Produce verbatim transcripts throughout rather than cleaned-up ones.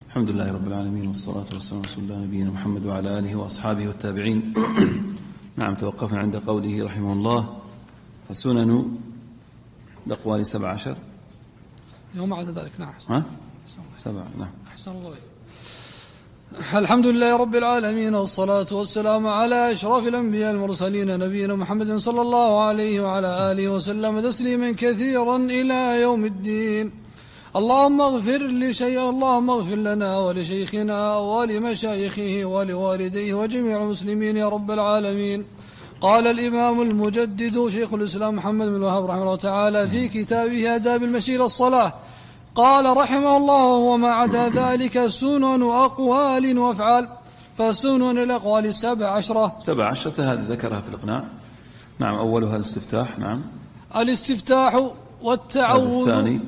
الحمد لله رب العالمين، والصلاة والسلام على رسول الله نبينا محمد وعلى آله وأصحابه والتابعين. نعم، توقفنا عند قوله رحمه الله: فسنن الأقوال سبع عشر يوم بعد ذلك. نعم ها؟ سبع. نعم، أحسن الله. الحمد لله رب العالمين، والصلاة والسلام على أشرف الأنبياء المرسلين نبينا محمد صلى الله عليه وعلى آله وسلم تسليما كثيرا إلى يوم الدين. اللهم اغفر لشيء اللهم اغفر لنا ولشيخنا ولمشايخه ولوالديه وجميع المسلمين يا رب العالمين. قال الإمام المجدد شيخ الإسلام محمد بن الوهاب رحمه الله تعالى في كتابه آداب المشي إلى الصلاة، قال رحمه الله: وما عدا ذلك سنن أقوال وأفعال. فسنن الأقوال سبع عشرة سبع عشرة هذه ذكرها في الإقناع. نعم، أولها الاستفتاح. نعم، الاستفتاح والتعوذ الثاني،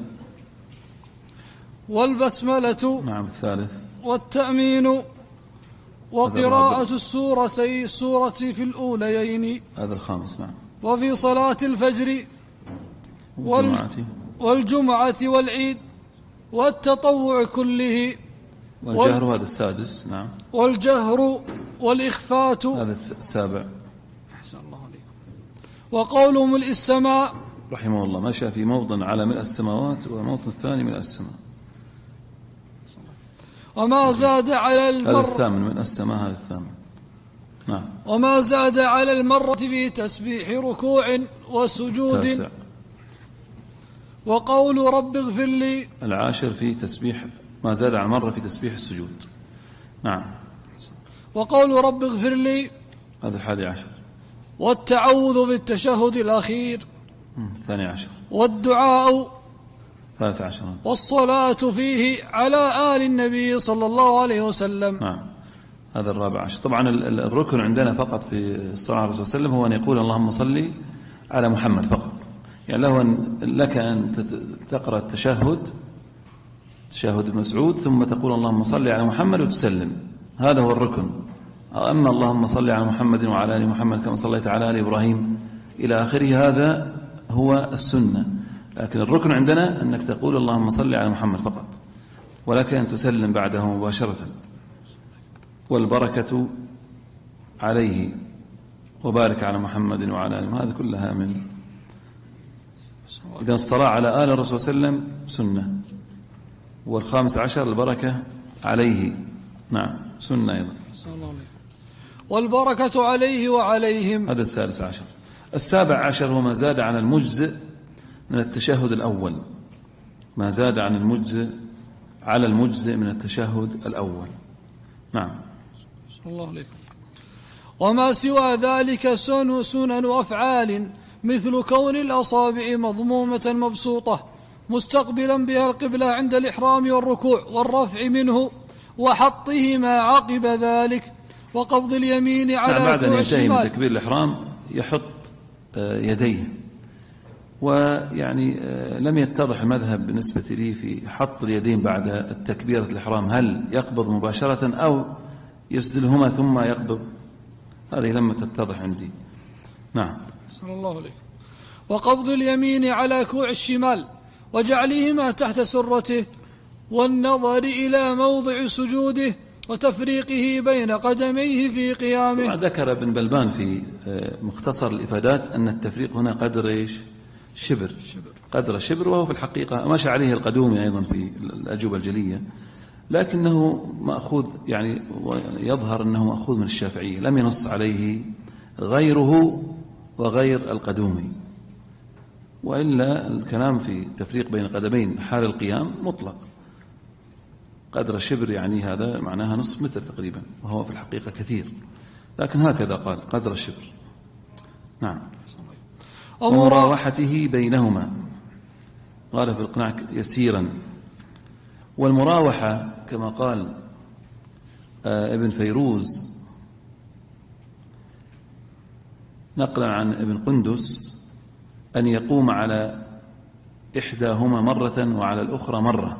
والبسملة. نعم، الثالث والتأمين، وقراءة السورتين السورة في الأوليين. هذا الخامس. نعم، وفي صلاة الفجر والجمعة, والجمعة والعيد والتطوع كله. والجهر وال... هذا السادس. نعم، والجهر والإخفات هذا السابع. أحسن الله عليكم. وقول ملء السماء رحمه الله مشى في موضع على ملء السماوات، وموضع الثاني ملء السماء. وما زاد على المرة هذا الثامن من السماء، هذا الثامن. نعم. وما زاد على المرة في تسبيح ركوع وسجود. تاسع. وقول رب اغفر لي العاشر في تسبيح ما زاد على المرة في تسبيح السجود. نعم. وقول رب اغفر لي هذا الحادي عشر. والتعوذ في التشهد الأخير. الثاني عشر. والدعاء ثالث عشر. والصلاة فيه على آل النبي صلى الله عليه وسلم. نعم، هذا الرابع عشر. طبعا الركن عندنا فقط في الصلاة على الرسول صلى الله عليه وسلم هو أن يقول اللهم صل على محمد فقط. يعني له أن لك أن تقرأ التشهد تشهد المسعود ثم تقول اللهم صل على محمد وتسلم، هذا هو الركن. أما اللهم صل على محمد وعلى آل محمد كما صليت على آل إبراهيم إلى آخره، هذا هو السنة. لكن الركن عندنا أنك تقول اللهم صل على محمد فقط، ولك أن تسلم بعده مباشرة. والبركة عليه وبارك على محمد وعلى آله، هذا كلها من. إذن الصلاة على آل الرسول صلى الله عليه وسلم سنة. والخامس عشر البركة عليه. نعم، سنة أيضا. والبركة عليه وعليهم، هذا السادس عشر. السابع عشر هو ما زاد عن المجزئ من التشهد الأول، ما زاد عن المجزئ على المجزئ من التشهد الأول. نعم. الله عليكم. وما سوى ذلك سنن, سنن أفعال، مثل كون الأصابع مضمومة مبسوطة مستقبلا بها القبلة عند الإحرام والركوع والرفع منه، وحطهما عقب ذلك، وقبض اليمين على نعم، بعد أن ينتهي من الشمال. تكبير الإحرام يحط يديه. ويعني لم يتضح المذهب بالنسبة لي في حط اليدين بعد التكبيرة الإحرام، هل يقبض مباشرة أو يسدلهما ثم يقبض، هذه لم تتضح عندي. نعم. صلى الله عليه. وقبض اليمين على كوع الشمال وجعلهما تحت سرته، والنظر إلى موضع سجوده وتفريقه بين قدميه في قيامه. ذكر ابن بلبان في مختصر الإفادات أن التفريق هنا قدر إيش؟ شبر. قدر شبر، وهو في الحقيقة مشى عليه القدومي أيضا في الأجوبة الجلية، لكنه مأخوذ، يعني يظهر أنه مأخوذ من الشافعية، لم ينص عليه غيره وغير القدومي. وإلا الكلام في تفريق بين قدمين حال القيام مطلق. قدر شبر يعني هذا معناها نصف متر تقريبا، وهو في الحقيقة كثير، لكن هكذا قال قدر الشبر. نعم. ومراوحته بينهما، قال في الإقناع يسيرا. والمراوحة كما قال ابن فيروز نقلا عن ابن قندس أن يقوم على إحداهما مرة وعلى الأخرى مرة.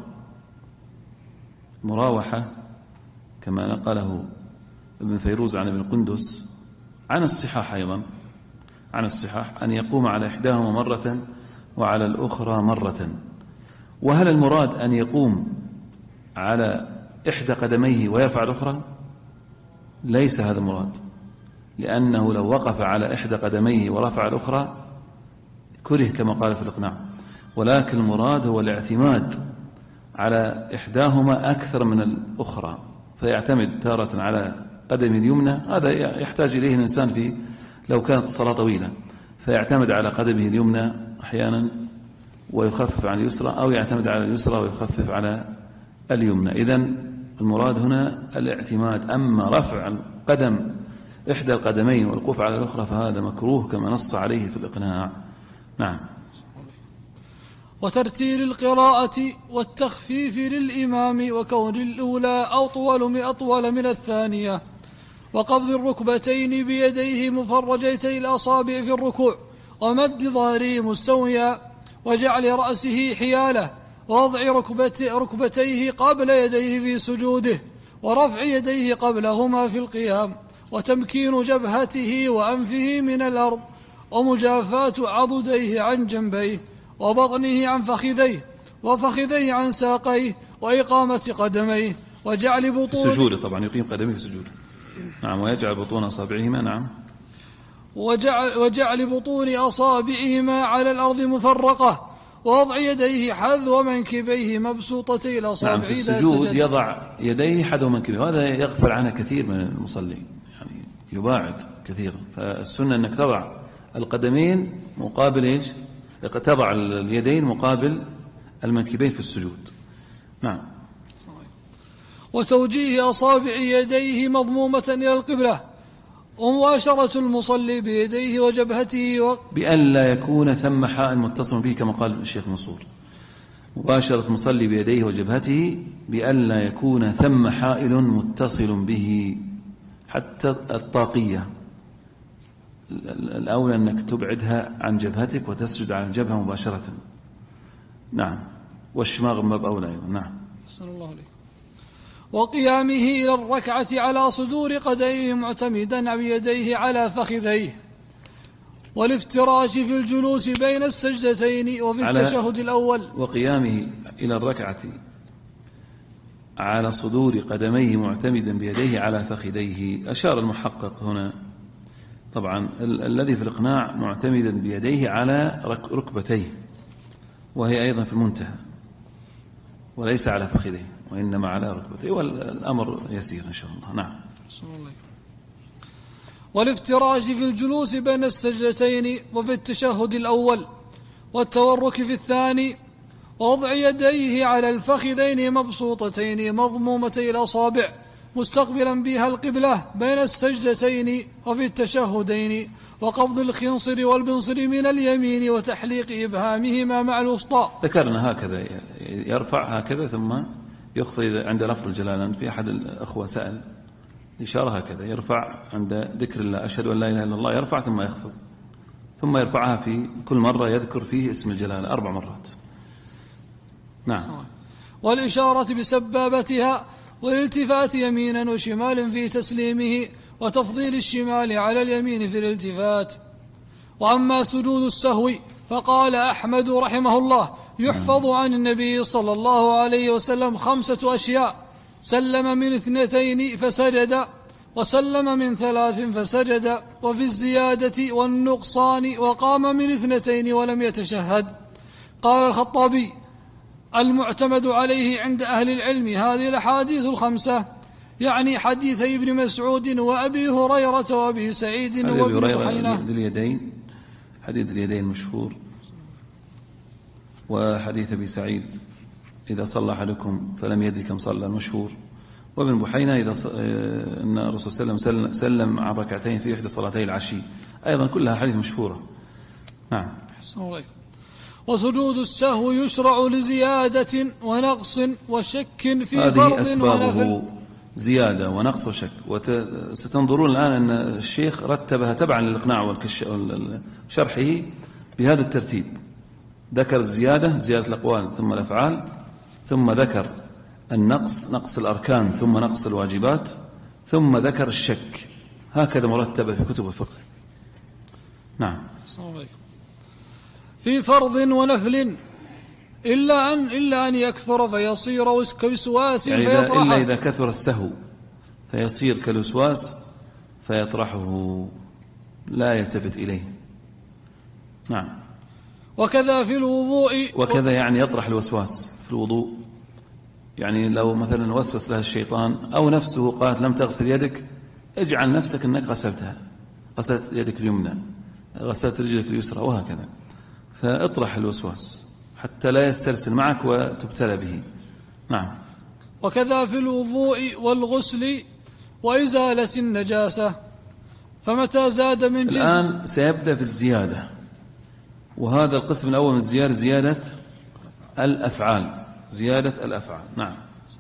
مراوحة كما نقله ابن فيروز عن ابن قندس عن الصحاح أيضا، عن الصحاح أن يقوم على إحداهما مرة وعلى الأخرى مرة. وهل المراد أن يقوم على إحدى قدميه ويرفع الأخرى ليس هذا مراد، لأنه لو وقف على إحدى قدميه ورفع الأخرى كره كما قال في الإقناع، ولكن المراد هو الاعتماد على إحداهما أكثر من الأخرى، فيعتمد تارة على قدمه اليمنى، هذا يحتاج إليه الإنسان في لو كانت الصلاة طويلة، فيعتمد على قدمه اليمنى أحيانا ويخفف عن اليسرى، أو يعتمد على اليسرى ويخفف على اليمنى. إذن المراد هنا الاعتماد، أما رفع القدم إحدى القدمين والوقوف على الأخرى فهذا مكروه كما نص عليه في الإقناع. نعم. وترتيل القراءة والتخفيف للإمام وكون الأولى أطول أطول من الثانية، وقبض الركبتين بيديه مفرجتي الأصابع في الركوع، ومد ظهره مستويا، وجعل رأسه حياله، ووضع ركبتيه قبل يديه في سجوده، ورفع يديه قبلهما في القيام، وتمكين جبهته وأنفه من الأرض، ومجافاة عضديه عن جنبيه، وبطنه عن فخذيه، وفخذيه عن ساقيه، وإقامة قدميه، وجعل بطون سجوده، طبعا يقيم قدميه في سجوده. نعم. ويجعل بطون أصابعهما. نعم. وجعل, وجعل بطون أصابعهما على الأرض مفرقة، ووضع يديه حذو منكبيه مبسوطتي الأصابع. نعم. في السجود يضع يديه حذو منكبيه، وهذا يغفل عنه كثير من المصلين، يعني يباعد كثيرا. فالسنة أنك تضع القدمين مقابل إيش؟ تضع اليدين مقابل المنكبين في السجود. نعم. وتوجيه أصابع يديه مضمومة إلى القبلة، ومباشرة المصلي بيديه وجبهته و... بأن لا يكون ثم حائل متصل به كما قال الشيخ منصور. مباشرة المصلي بيديه وجبهته بأن لا يكون ثم حائل متصل به، حتى الطاقية الأولى أنك تبعدها عن جبهتك وتسجد على الجبهة مباشرة. نعم. والشماغ من باب أولى أيضا. نعم. صلى الله عليه. وقيامه إلى الركعة على صدور قدميه معتمدا بيديه على فخذيه، والافتراش في الجلوس بين السجدتين وفي التشهد الأول. وقيامه إلى الركعة على صدور قدميه معتمدا بيديه على فخذيه. أشار المحقق هنا طبعا ال- الذي في الإقناع معتمدا بيديه على رك- ركبتيه، وهي أيضا في المنتهى، وليس على فخذيه وإنما على ركبتيه، والأمر يسير إن شاء الله. نعم. والافتراش في الجلوس بين السجدتين وفي التشهد الأول، والتورك في الثاني، ووضع يديه على الفخذين مبسوطتين مضمومتي الأصابع مستقبلا بها القبلة بين السجدتين وفي التشهدين، وقبض الخنصر والبنصر من اليمين، وتحليق إبهامهما مع الوسطى. ذكرنا هكذا يرفع هكذا ثم يخفض عند لفظ الجلالة. في أحد الأخوة سأل إشارة هكذا، يرفع عند ذكر الله أشهد أن لا إله إلا الله، يرفع ثم يخفض، ثم يرفعها في كل مرة يذكر فيه اسم الجلالة أربع مرات. نعم. والإشارة بسبابتها، والالتفات يمينا وشمالا في تسليمه، وتفضيل الشمال على اليمين في الالتفات. وأما سجود السهو فقال أحمد رحمه الله يحفظ عن النبي صلى الله عليه وسلم خمسة أشياء: سلم من اثنتين فسجد، وسلم من ثلاث فسجد، وفي الزيادة والنقصان، وقام من اثنتين ولم يتشهد. قال الخطابي: المعتمد عليه عند أهل العلم هذه الأحاديث الخمسة، يعني حديثي ابن مسعود وأبي هريرة وأبي سعيد وابن بحينة. اليدين، حديث اليدين مشهور، وحديث أبي سعيد إذا صلى أحدكم فلم يدري كم صلى مشهور، وابن بحينة إذا ص... أن الرسول صلى الله عليه وسلم سلم عن ركعتين في إحدى صلاتي العشي، أيضا كلها حديث مشهورة. نعم. وسجود السهو يشرع لزيادة ونقص وشك في فرض ونفل. هذه أسبابه زيادة ونقص وشك، وستنظرون الآن أن الشيخ رتبها تبعا للإقناع وشرحه بهذا الترتيب. ذكر الزيادة، زيادة الأقوال ثم الأفعال، ثم ذكر النقص، نقص الأركان ثم نقص الواجبات، ثم ذكر الشك. هكذا مرتبة في كتب الفقه. نعم. في فرض ونفل إلا أن إلا أن يكثر فيصير كوسواس يعني فيطرحه. إلا إذا كثر السهو فيصير كالوسواس فيطرحه لا يلتفت إليه. نعم. وكذا في الوضوء. وكذا يعني يطرح الوسواس في الوضوء، يعني لو مثلا وسوس له الشيطان أو نفسه قالت لم تغسل يدك، اجعل نفسك أنك غسلتها، غسلت يدك اليمنى، غسلت رجلك اليسرى، وهكذا. فاطرح الوسواس حتى لا يسترسل معك وتبتلى به. نعم. وكذا في الوضوء والغسل وإزالة النجاسة، فمتى زاد من جنس. الآن سيبدأ في الزيادة، وهذا القسم الأول من الزيادة زيادة الأفعال، زيادة الأفعال. نعم.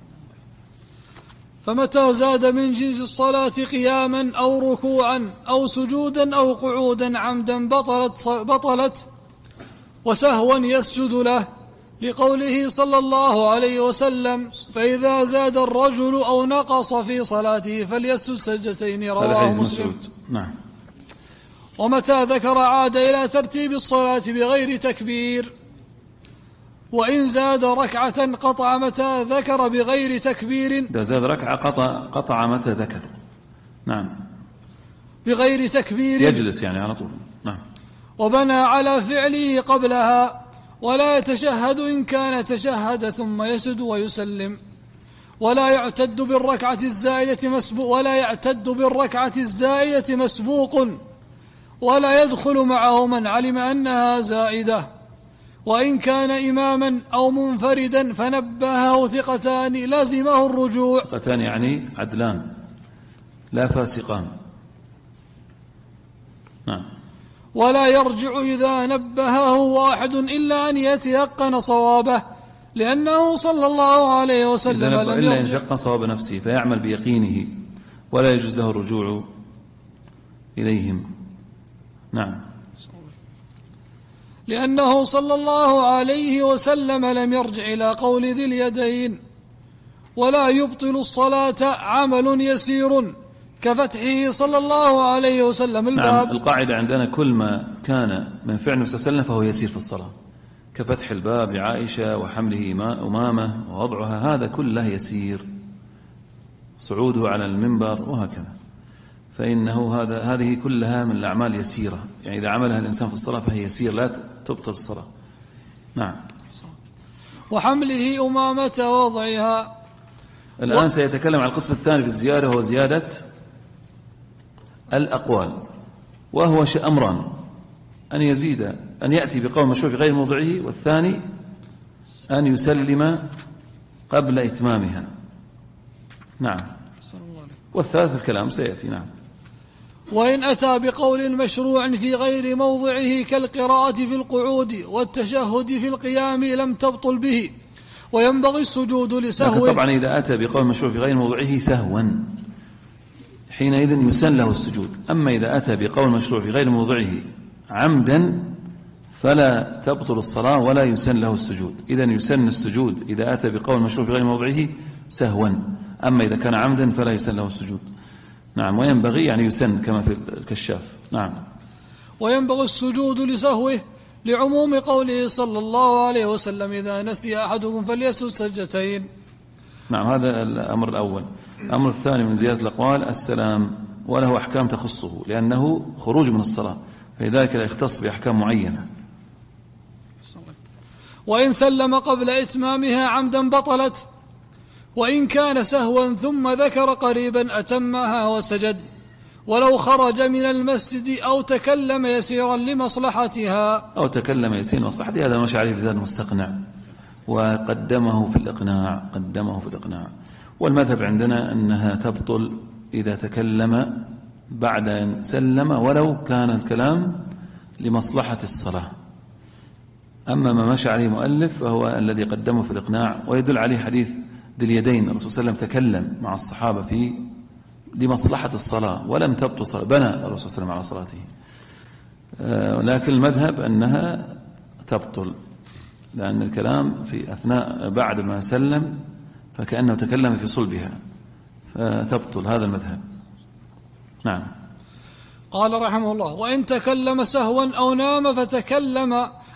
فمتى زاد من جنس الصلاة قياما أو ركوعا أو سجودا أو قعودا عمدا بطلت, بطلت وسهوا يسجد له، لقوله صلى الله عليه وسلم: فإذا زاد الرجل أو نقص في صلاته فليسجد سجدتين، رواه مسلم. نعم. ومتى ذكر عاد إلى ترتيب الصلاة بغير تكبير، وإن زاد ركعة قطع متى ذكر بغير تكبير. إذا زاد ركعة قطع, قطع متى ذكر. نعم. بغير تكبير، يجلس يعني على طول. نعم. وبنى على فعله قبلها، ولا يتشهد إن كان تشهد ثم يسجد ويسلم، ولا يعتد بالركعة الزائدة مسبوق ولا يعتد بالركعة الزائدة مسبوق، ولا يدخل معه من علم أنها زائدة، وإن كان إماما أو منفردا فنبهه ثقتان لازمه الرجوع. ثقتان يعني عدلان لا فاسقان. نعم. ولا يرجع إذا نبهه واحد إلا أن يتيقن صوابه، لأنه صلى الله عليه وسلم لم إلا يرجع. أن يتيقن صواب نفسه فيعمل بيقينه، ولا يجوز له الرجوع إليهم. نعم. لأنه صلى الله عليه وسلم لم يرجع إلى قول ذي اليدين. ولا يبطل الصلاة عمل يسير كفتحه صلى الله عليه وسلم الباب. نعم. القاعدة عندنا كل ما كان من فعل النبي صلى الله عليه وسلم فهو يسير في الصلاة، كفتح الباب لعائشة وحمله أمامة ووضعها، هذا كله يسير، صعوده على المنبر وهكذا، فإنه هذا هذه كلها من الأعمال يسيرة، يعني إذا عملها الإنسان في الصلاة فهي يسير لا تبطل الصلاة. نعم. وحمله أمامة ووضعها. الآن و... سيتكلم عن القسم الثاني في الزيادة، هو زيادة الأقوال، وهو أمران: أن يزيد أن يأتي بقول مشروع في غير موضعه، والثاني أن يسلم قبل إتمامها. نعم. والثالث الكلام سيأتي. نعم. وإن أتى بقول مشروع في غير موضعه كالقراءة في القعود والتشهد في القيام لم تبطل به، وينبغي السجود لسهو. طبعا إذا أتى بقول مشروع في غير موضعه سهوا حينئذ يسن له السجود، أما إذا أتى بقول مشروع في غير موضعه عمدا فلا تبطل الصلاة ولا يسن له السجود. إذن يسن السجود إذا أتى بقول مشروع في غير موضعه سهوا، أما إذا كان عمدا فلا يسن له السجود. نعم. وينبغي يعني يسن كما في الكشاف. نعم. وينبغي السجود لسهوه لعموم قوله صلى الله عليه وسلم: إذا نسي أحدكم فليسجد سجدتين. نعم. هذا الأمر الأول. الأمر الثاني من زيادة الأقوال السلام، وله أحكام تخصه لأنه خروج من الصلاة، فلذلك لا يختص بأحكام معينة. وإن سلم قبل إتمامها عمدا بطلت، وإن كان سهوا ثم ذكر قريبا أتمها وسجد، ولو خرج من المسجد أو تكلم يسيرا لمصلحتها. أو تكلم يسيرا لمصلحتها، هذا مش عليه في زاد المستقنع، وقدمه في الإقناع قدمه في الإقناع والمذهب عندنا أنها تبطل إذا تكلم بعد أن سلم ولو كان الكلام لمصلحة الصلاة. أما ما مشى عليه مؤلف فهو الذي قدمه في الإقناع، ويدل عليه حديث ذي اليدين. الرسول صلى الله عليه وسلم تكلم مع الصحابة في لمصلحة الصلاة ولم تبطل صلاة، بنى الرسول صلى الله عليه وسلم على صلاته، لكن المذهب أنها تبطل، لأن الكلام في أثناء بعد ما سلم فكأنه تكلم في صلبها، فتبطل. هذا المذهب. نعم. قال رحمه الله: وإن تكلم سهوا أو نام فتكلم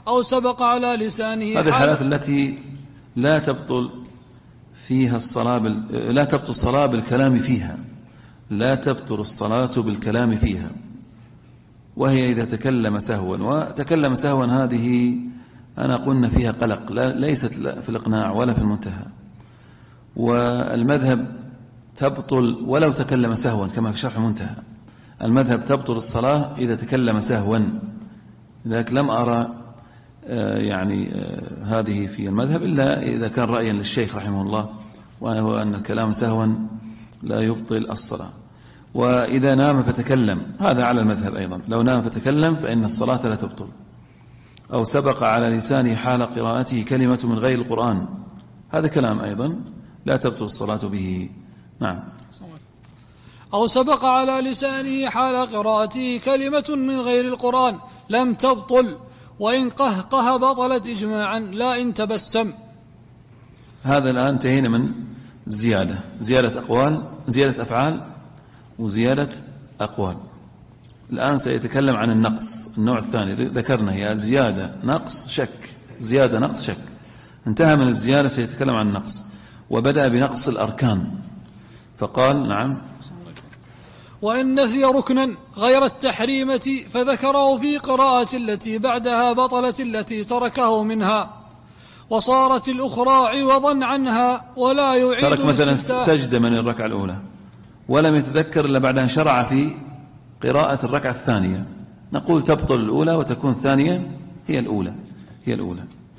أو سبق على لسانه. هذه الحالات التي لا تبطل فيها الصلاة بال... لا تبطل الصلاة بالكلام فيها، لا تبطل الصلاة بالكلام فيها، وهي إذا تكلم سهوا. وتكلم سهوا هذه أنا قلنا فيها قلق، لا ليست في الإقناع ولا في المنتهى. والمذهب تبطل ولو تكلم سهوا كما في شرح المنتهى، المذهب تبطل الصلاة إذا تكلم سهوا، لذلك لم أرى يعني هذه في المذهب إلا إذا كان رأيا للشيخ رحمه الله، وهو أن الكلام سهوا لا يبطل الصلاة. وإذا نام فتكلم هذا على المذهب أيضا، لو نام فتكلم فإن الصلاة لا تبطل. أو سبق على لسانه حال قراءته كلمة من غير القرآن، هذا كلام أيضا لا تبطل الصلاة به. نعم. أو سبق على لسانه حال قراءته كلمة من غير القرآن لم تبطل، وإن قهقه بطلت إجماعا لا إن تبسم. هذا الآن انتهينا من زيادة زيادة أقوال، زيادة أفعال وزيادة أقوال. الآن سيتكلم عن النقص، النوع الثاني ذكرنا هي زيادة نقص شك، زيادة نقص شك. انتهى من الزيادة سيتكلم عن النقص، وبدأ بنقص الأركان فقال نعم: وإن نسي ركنا غير التحريمة فذكره في قراءة التي بعدها بطلت التي تركه منها، وصارت الأخرى عوضا عنها ولا يعيد. ترك مثلا سجدة من الركعة الأولى ولم يتذكر إلا بعد أن شرع في قراءة الركعة الثانية، نقول تبطل الأولى وتكون الثانية هي الأولى هي الأولى.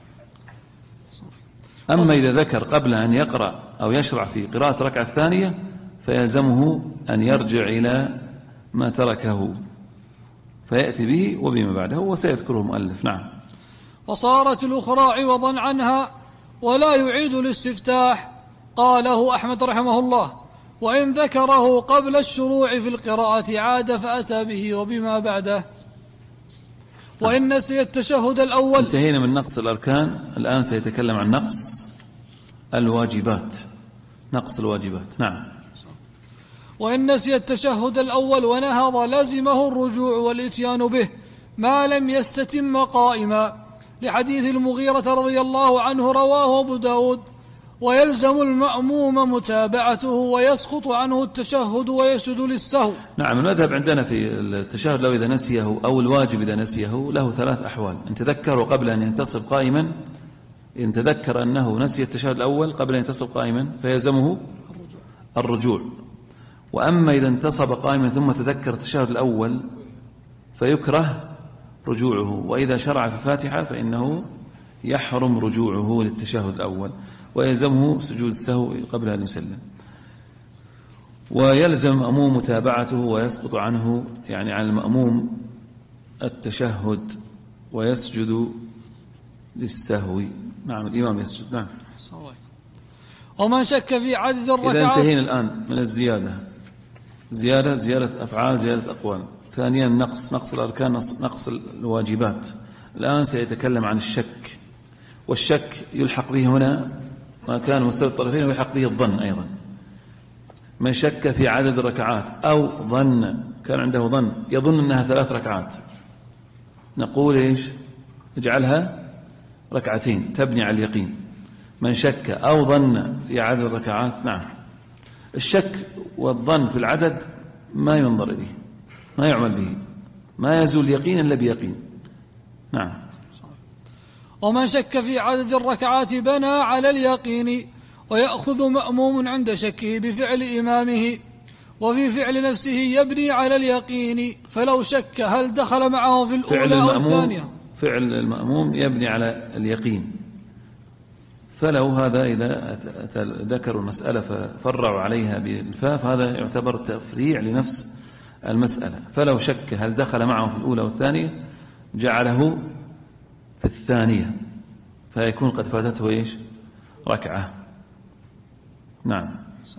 أما إذا ذكر قبل أن يقرأ أو يشرع في قراءة الركعة الثانية فيلزمه أن يرجع إلى ما تركه فيأتي به وبما بعده، وسيذكره المؤلف. نعم. وصارت الأخرى عوضا عنها ولا يعيد الاستفتاح، قاله أحمد رحمه الله، وإن ذكره قبل الشروع في القراءة عاد فأتى به وبما بعده. وإن نسي التشهد الأول. انتهينا من نقص الأركان، الآن سيتكلم عن نقص الواجبات، نقص الواجبات. نعم. وإن نسي التشهد الأول ونهض لزمه الرجوع والإتيان به ما لم يستتم قائما، لحديث المغيرة رضي الله عنه رواه أبو داود. ويلزم المأموم متابعته ويسقط عنه التشهد ويسجد للسهو. نعم. المذهب عندنا في التشهد لو إذا نسيه أو الواجب إذا نسيه له ثلاث أحوال: إن تذكره قبل أن ينتصب قائما، إن تذكر أنه نسي التشهد الأول قبل أن ينتصب قائما فيلزمه الرجوع. وأما إذا انتصب قائما ثم تذكر التشهد الأول فيكره رجوعه، وإذا شرع في الفاتحة فإنه يحرم رجوعه للتشهد الأول ويلزمه سجود السهو قبل أن يسلم. ويلزم المأموم متابعته ويسقط عنه، يعني عن المأموم التشهد ويسجد للسهو. نعم. الإمام يسجد. نعم. ومن شك في عدد الركعات. إذا انتهينا الآن من الزيادة، زيادة زيادة أفعال زيادة أقوال. ثانيا نقص نقص الأركان، نقص الواجبات. الآن سيتكلم عن الشك، والشك يلحق به هنا ما كان مستوى الطرفين ويلحق به الظن أيضا. من شك في عدد الركعات أو ظن، كان عنده ظن يظن أنها ثلاث ركعات، نقول إيش؟ اجعلها ركعتين تبني على اليقين. من شك أو ظن في عدد الركعات. نعم. الشك والظن في العدد ما ينظر إليه، ما يعمل به، ما يزول يقين إلا بيقين. نعم. ومن شك في عدد الركعات بنى على اليقين، ويأخذ مأموم عند شكه بفعل إمامه، وفي فعل نفسه يبني على اليقين، فلو شك هل دخل معه في الأولى أو الثانية. فعل المأموم يبني على اليقين، فلو هذا إذا ذكروا المسألة ففرعوا عليها بالفاف هذا يعتبر تفريع لنفس المسألة. فلو شك هل دخل معه في الأولى والثانية جعله في الثانية، فيكون قد فاتته إيش؟ ركعة. نعم.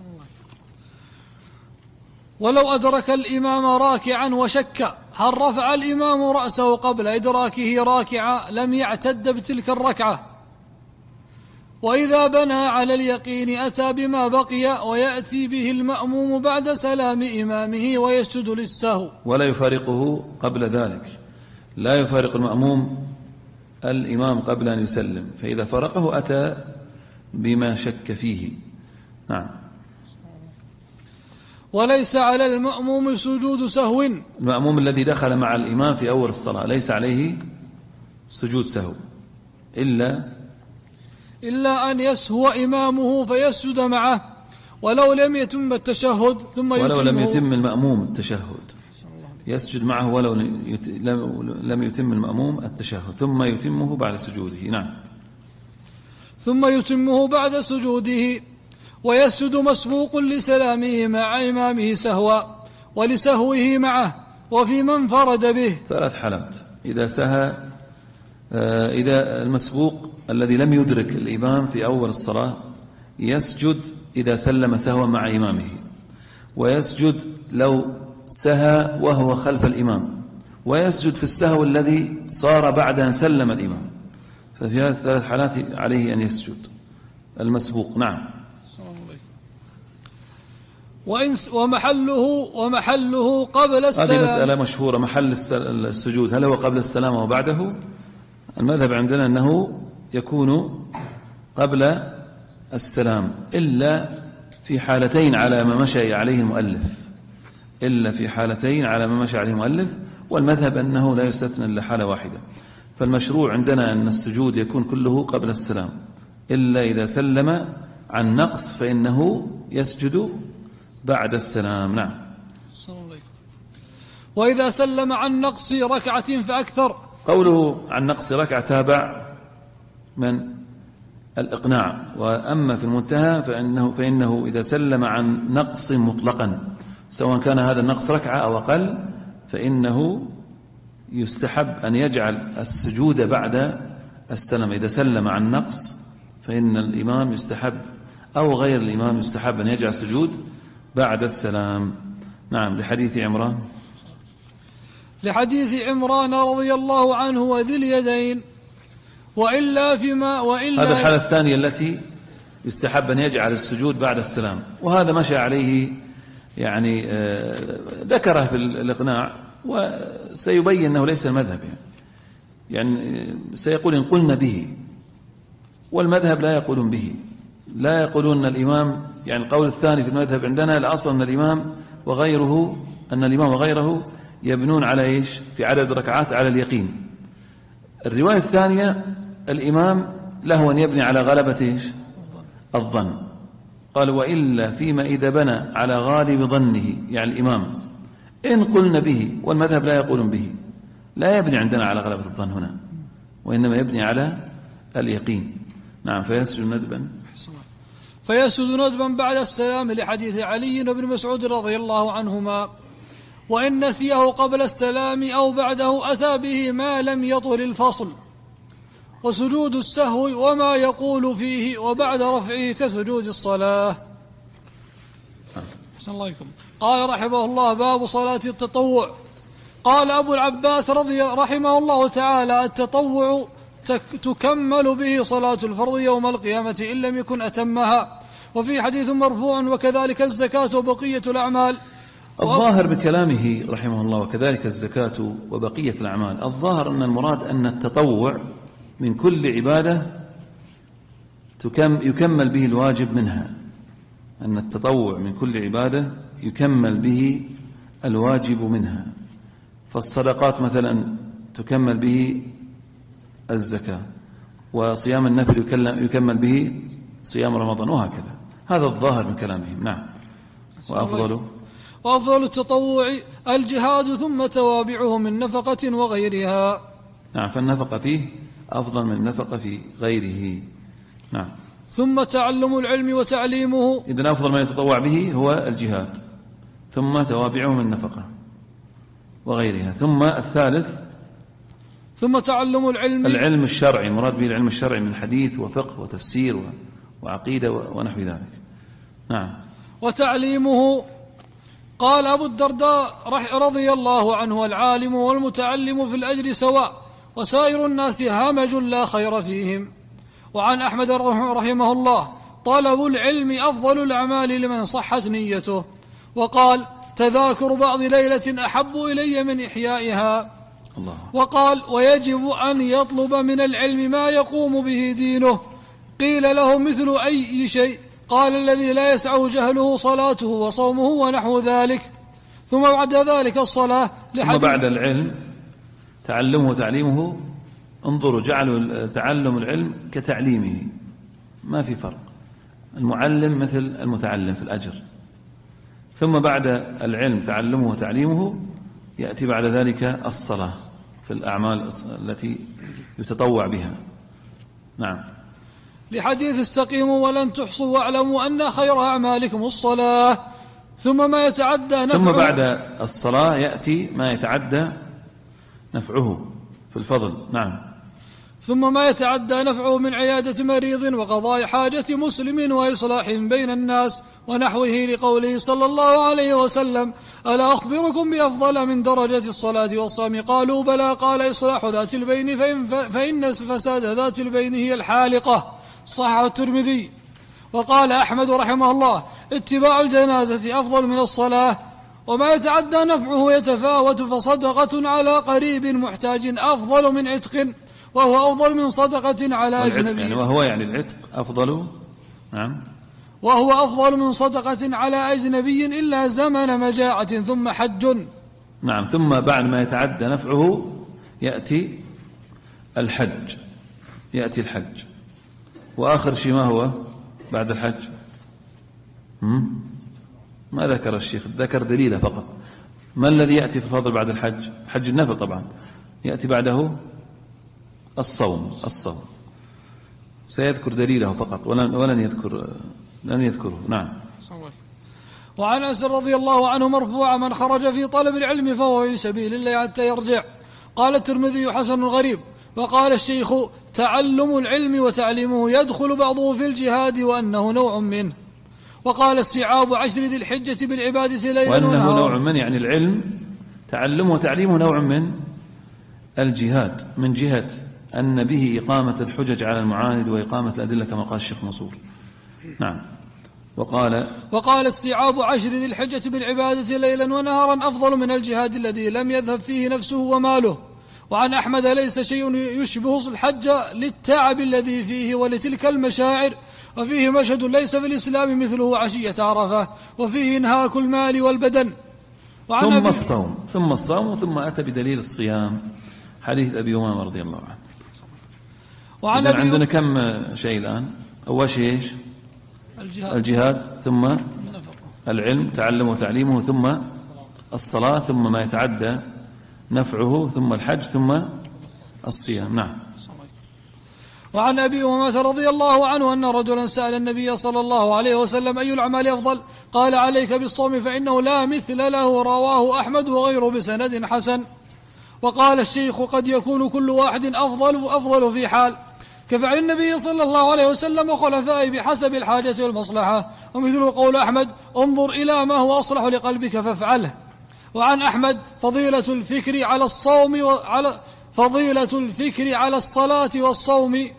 ولو أدرك الإمام راكعا وشك هل رفع الإمام رأسه قبل إدراكه راكعا لم يعتد بتلك الركعة. وإذا بنى على اليقين أتى بما بقي ويأتي به المأموم بعد سلام إمامه ويسجد للسهو. ولا يفارقه قبل ذلك، لا يفارق المأموم الإمام قبل أن يسلم، فإذا فرقه أتى بما شك فيه. نعم. وليس على المأموم سجود سهو. المأموم الذي دخل مع الإمام في أول الصلاة ليس عليه سجود سهو إلا إلا أن يسهو إمامه فيسجد معه ولو لم يتم التشهد ثم يتمه. ولو لم يتم المأموم التشهد يسجد معه ولو لم يتم المأموم التشهد ثم يتمه بعد سجوده. نعم. ثم يتمه بعد سجوده ويسجد مسبوق لسلامه مع إمامه سهوا ولسهوه معه وفي من فرد به. ثلاث حالات: إذا سهى، إذا المسبوق الذي لم يدرك الإمام في أول الصلاة يسجد إذا سلم سهوا مع إمامه، ويسجد لو سهى وهو خلف الإمام، ويسجد في السهو الذي صار بعد أن سلم الإمام. ففي هذه الثلاث حالات عليه أن يسجد المسبوق. نعم. ومحله ومحله قبل السلام. هذه مسألة مشهورة، محل السجود هل هو قبل السلام أو بعده؟ المذهب عندنا أنه يكون قبل السلام إلا في حالتين على ما مشى عليه المؤلف، إلا في حالتين على ما مشى عليه المؤلف، والمذهب أنه لا يستثنى إلا حالة واحدة. فالمشروع عندنا أن السجود يكون كله قبل السلام إلا إذا سلم عن نقص فإنه يسجد بعد السلام. نعم. وإذا سلم عن نقص ركعة فأكثر. قوله عن نقص ركعة تابع من الإقناع، وأما في المنتهى فإنه, فإنه إذا سلم عن نقص مطلقا سواء كان هذا النقص ركعة أو أقل فإنه يستحب أن يجعل السجود بعد السلام. إذا سلم عن نقص فإن الإمام يستحب أو غير الإمام يستحب أن يجعل السجود بعد السلام. نعم. لحديث عمران لحديث عمران رضي الله عنه وذي اليدين. وإلا فيما وإلا هذا الحالة الثانية التي يستحب أن يجعل السجود بعد السلام، وهذا مشى عليه يعني ذكره في الإقناع، وسيبين أنه ليس المذهب، يعني, يعني سيقول إن قلنا به، والمذهب لا يقولون به، لا يقولون أن الإمام، يعني القول الثاني في المذهب عندنا الأصل أن الإمام وغيره أن الإمام وغيره يبنون على إيش في عدد ركعات على اليقين. الرواية الثانية الإمام له أن يبني على غلبة إيش الظن. قال وإلا فيما إذا بنى على غالب ظنه يعني الإمام إن قلنا به، والمذهب لا يقولون به، لا يبني عندنا على غلبة الظن هنا، وإنما يبني على اليقين. نعم. فيسجد ندبا فيسجد ندبا بعد السلام لحديث علي بن مسعود رضي الله عنهما. وإن نسيه قبل السلام أو بعده أتى به ما لم يطل الفصل. وسجود السهو وما يقول فيه وبعد رفعه كسجود الصلاة. حسن الله عليكم. قال رحمه الله: باب صلاة التطوع. قال أبو العباس رضي رحمه الله تعالى: التطوع تكمل به صلاة الفرض يوم القيامة إن لم يكن أتمها. وفي حديث مرفوع: وكذلك الزكاة وبقية الأعمال. الظاهر بكلامه رحمه الله وكذلك الزكاة وبقية الأعمال، الظاهر أن المراد أن التطوع من كل عبادة يكمل به الواجب منها، أن التطوع من كل عبادة يكمل به الواجب منها. فالصدقات مثلا تكمل به الزكاة، وصيام النفل يكمل به صيام رمضان، وهكذا. هذا الظاهر من كلامهم. نعم. وأفضل وأفضل التطوع الجهاد ثم توابعه من نفقة وغيرها. نعم. فالنفقة فيه أفضل من النفقة في غيره. نعم. ثم تعلم العلم وتعليمه. إذن أفضل ما يتطوع به هو الجهاد، ثم توابعه من النفقة وغيرها. ثم الثالث ثم تعلم العلم العلم الشرعي، مراد به العلم الشرعي من حديث وفقه وتفسير وعقيدة ونحو ذلك. نعم. وتعليمه. قال أبو الدرداء رضي الله عنه: العالم والمتعلم في الأجر سواء، وسائر الناس همج لا خير فيهم. وعن أحمد رحمه الله: طلب العلم أفضل الأعمال لمن صحت نيته. وقال: تذاكر بعض ليلة أحب إلي من إحيائها. الله. وقال: ويجب أن يطلب من العلم ما يقوم به دينه. قيل له: مثل أي شيء؟ قال: الذي لا يسعه جهله صلاته وصومه ونحو ذلك. ثم بعد ذلك الصلاة. ثم بعد العلم تعلمه وتعليمه. انظروا، جعلوا تعلم العلم كتعليمه، ما في فرق. المعلم مثل المتعلم في الأجر. ثم بعد العلم تعلمه وتعليمه يأتي بعد ذلك الصلاة في الأعمال التي يتطوع بها. نعم. لحديث: استقيموا ولن تحصوا واعلموا أن خير أعمالكم الصلاة. ثم ما يتعدى نفعه. ثم بعد الصلاة يأتي ما يتعدى نفعه في الفضل. نعم. ثم ما يتعدى نفعه من عيادة مريض وقضاء حاجة مسلم وإصلاح بين الناس ونحوه، لقوله صلى الله عليه وسلم: ألا أخبركم بأفضل من درجة الصلاة والصوم؟ قالوا: بلى. قال: إصلاح ذات البين، فإن, فإن فساد ذات البين هي الحالقة. صححه الترمذي. وقال أحمد رحمه الله: اتباع الجنازة أفضل من الصلاة. وما يتعدى نفعه يتفاوت، فصدقة على قريب محتاج أفضل من عتق، وهو أفضل من صدقة على أجنبي. يعني وهو يعني العتق أفضل. نعم. وهو أفضل من صدقة على أجنبي إلا زمن مجاعة. ثم حج. نعم. ثم بعد ما يتعدى نفعه يأتي الحج. يأتي الحج. وآخر شيء ما هو بعد الحج؟ هم؟ ما ذكر الشيخ، ذكر دليله فقط. ما الذي يأتي في الفضل بعد الحج؟ حج النفل طبعا. يأتي بعده الصوم. الصوم سيذكر دليله فقط، ولن, ولن يذكر لن يذكره. نعم. وعن أنس رضي الله عنه مرفوعا: من خرج في طلب العلم فهو في سبيل الله حتى يرجع. قال الترمذي: حسن غريب. وقال الشيخ: تعلم العلم وتعليمه يدخل بعضه في الجهاد، وأنه نوع منه. وقال: استيعاب عشر ذي الحجة بالعبادة ليلا ونهارا. وأنه نوع من، يعني العلم تعلمه وتعليمه نوع من الجهاد، من جهة أن به إقامة الحجج على المعاند وإقامة الأدلة كما قال الشيخ منصور. نعم. وقال وقال: استيعاب عشر ذي الحجة بالعبادة ليلا ونهارا أفضل من الجهاد الذي لم يذهب فيه نفسه وماله. وعن أحمد: ليس شيء يشبه الحج للتعب الذي فيه ولتلك المشاعر، وفيه مشهد ليس في الإسلام مثله عشية عرفة، وفيه إنهاك المال والبدن. ثم الصوم ثم الصوم ثم أتى بدليل الصيام، حديث أبي أمامة رضي الله عنه. وعن أبي عندنا كم شيء الآن؟ أول شيء إيش؟ الجهاد, الجهاد ثم العلم تعلمه وتعليمه، ثم الصلاة، ثم ما يتعدى نفعه، ثم الحج، ثم الصيام. نعم. وعن أبي أمامة رضي الله عنه أن رجلا سأل النبي صلى الله عليه وسلم: أي الأعمال أفضل؟ قال: عليك بالصوم فإنه لا مثل له. رواه أحمد وغيره بسند حسن. وقال الشيخ: قد يكون كل واحد أفضل أفضل في حال، كفعل النبي صلى الله عليه وسلم وخلفائه بحسب الحاجة والمصلحة. ومثل قول أحمد: انظر إلى ما هو أصلح لقلبك فافعله. وعن أحمد: فضيلة الفكر على الصوم وعلى فضيلة الفكر على الصلاة والصوم،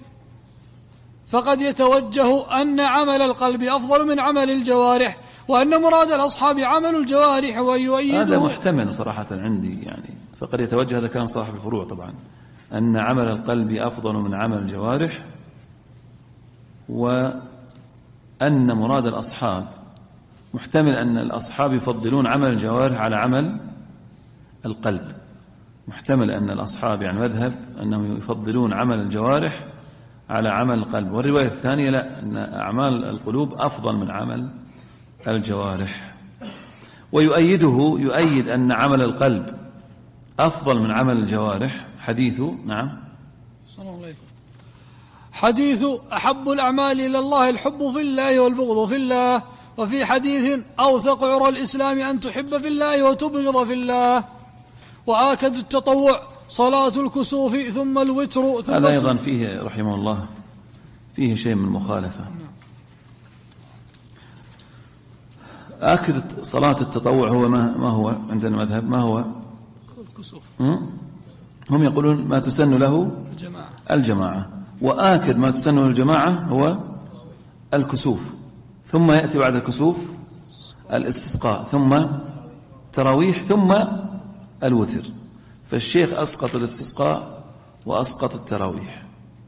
فقد يتوجه أن عمل القلب أفضل من عمل الجوارح، وأن مراد الأصحاب عمل الجوارح ويؤيده. هذا محتمل صراحة عندي، يعني فقد يتوجه، هذا كلام صاحب الفروع طبعا، أن عمل القلب أفضل من عمل الجوارح، وأن مراد الأصحاب محتمل أن الأصحاب يفضلون عمل الجوارح على عمل القلب. محتمل أن الأصحاب يعني مذهب أنهم يفضلون عمل الجوارح على عمل القلب. والرواية الثانية لا، أن أعمال القلوب أفضل من عمل الجوارح. ويؤيده يؤيد أن عمل القلب أفضل من عمل الجوارح حديث نعم السلام عليكم حديث: أحب الأعمال إلى الله الحب في الله والبغض في الله. وفي حديث: أوثق عرى الإسلام أن تحب في الله وتبغض في الله. وآكد التطوع صلاة الكسوف ثم الوتر ثم هذا أيضا فيه رحمه الله فيه شيء من المخالفة. آكد صلاة التطوع هو ما, ما هو عندنا مذهب، ما هو الكسوف، هم يقولون ما تسن له الجماعة, الجماعة. وآكد ما تسن له الجماعة هو الكسوف، ثم يأتي بعد الكسوف الاستسقاء، ثم تراويح، ثم الوتر. فالشيخ أسقط الاستسقاء وأسقط التراويح.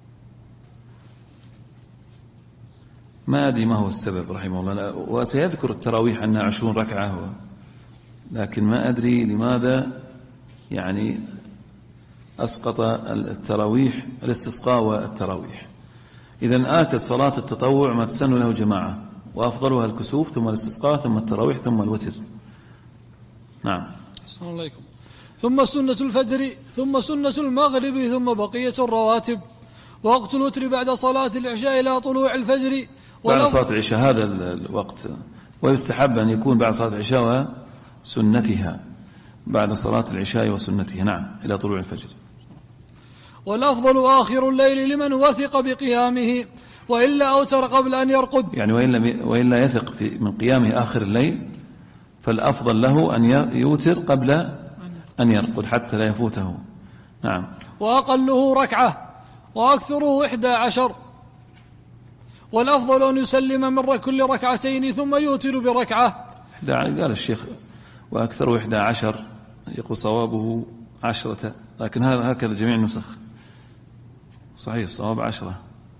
ما أدري ما هو السبب رحمه الله، وسيذكر التراويح أنها عشرون ركعة، لكن ما أدري لماذا يعني أسقط التراويح الاستسقاء والتراويح. إذن آكل صلاة التطوع ما تسن له جماعة، وأفضلها الكسوف ثم الاستسقاء ثم التراويح ثم الوتر. نعم. السلام عليكم. ثم سنة الفجر ثم سنة المغرب ثم بقية الرواتب. وقت الوتر بعد صلاة العشاء إلى طلوع الفجر. بعد صلاة العشاء هذا الوقت، ويستحب أن يكون بعد صلاة العشاء وسنتها، بعد صلاة العشاء وسنتها. نعم، إلى طلوع الفجر. والأفضل آخر الليل لمن وثق بقيامه، وإلا أوتر قبل أن يرقد. يعني وإلا, وإلا يثق في من قيامه آخر الليل، فالأفضل له أن يوتر قبل أن يرقد حتى لا يفوته. نعم. وأقله ركعة وأكثره إحدى عشر. والأفضل أن يسلم من كل ركعتين ثم يوتر بركعة. قال الشيخ وأكثره إحدى عشر، يقول صوابه عشرة، لكن هذا هكذا جميع النسخ. صحيح، الصواب عشرة.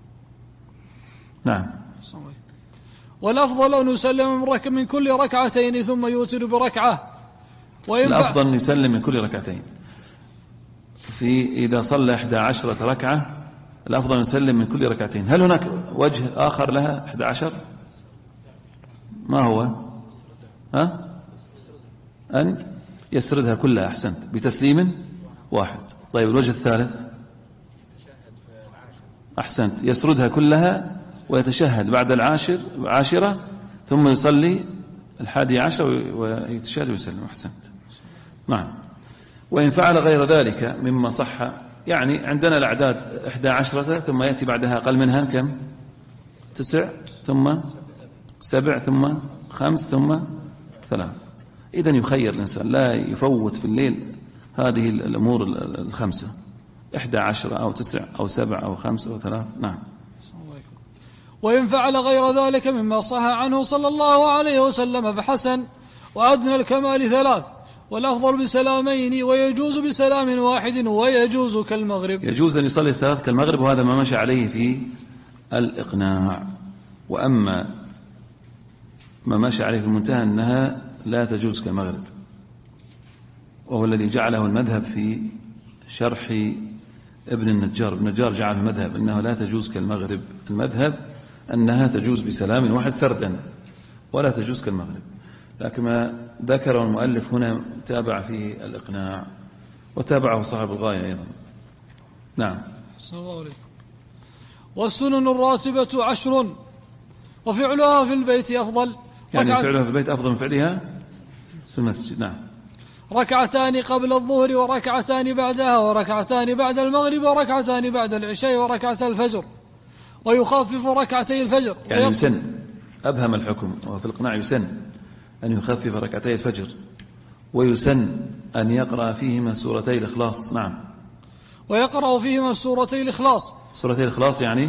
نعم. والأفضل أن يسلم من كل ركعتين ثم يوتر بركعة. الأفضل أن يسلم من كل ركعتين. في إذا صلى إحدى عشرة ركعة الأفضل أن يسلم من كل ركعتين. هل هناك وجه آخر لها إحدى عشر؟ ما هو؟ ها؟ أن يسردها كلها. أحسنت، بتسليم واحد. طيب الوجه الثالث؟ أحسنت، يسردها كلها ويتشهد بعد العاشر عاشرة ثم يصلي الحادي عشر ويتشهد ويسلم. أحسنت. نعم. وإن فعل غير ذلك مما صح، يعني عندنا الأعداد إحدى عشرة ثم يأتي بعدها أقل منها كم؟ تسع ثم سبع ثم خمس ثم ثلاث. إذن يخير الإنسان، لا يفوت في الليل هذه الأمور الخمسة، إحدى عشرة أو تسع أو سبع أو خمس أو ثلاث. نعم. وإن فعل غير ذلك مما صح عنه صلى الله عليه وسلم فحسن. وأدنى الكمال ثلاث، والأفضل بسلامين، ويجوز بسلام واحد، ويجوز كالمغرب. يجوز أن يصلي الثلاث كالمغرب، وهذا ما مشى عليه في الإقناع. وأما ما مشى عليه في المنتهى أنها لا تجوز كالمغرب، وهو الذي جعله المذهب في شرح ابن النجار. ابن النجار جعل المذهب أنه لا تجوز كالمغرب، المذهب أنها تجوز بسلام واحد سردا ولا تجوز كالمغرب. لكن ما ذكر المؤلف هنا تابع في الإقناع، وتابعه صاحب الغاية أيضا. نعم. صلى الله عليكم. والسنن الراتبة عشر، وفعلها في البيت أفضل. يعني فعلها في البيت أفضل من فعلها في المسجد. نعم. ركعتان قبل الظهر وركعتان بعدها وركعتان بعد المغرب وركعتان بعد العشاء وركعة الفجر، ويخفف ركعتي الفجر. يعني يسن، أبهم الحكم، وفي الإقناع يسن أن يخفف ركعتي الفجر، ويسن أن يقرأ فيهما سورتي الإخلاص. نعم. ويقرأ فيهما سورتي الإخلاص. سورتي الإخلاص يعني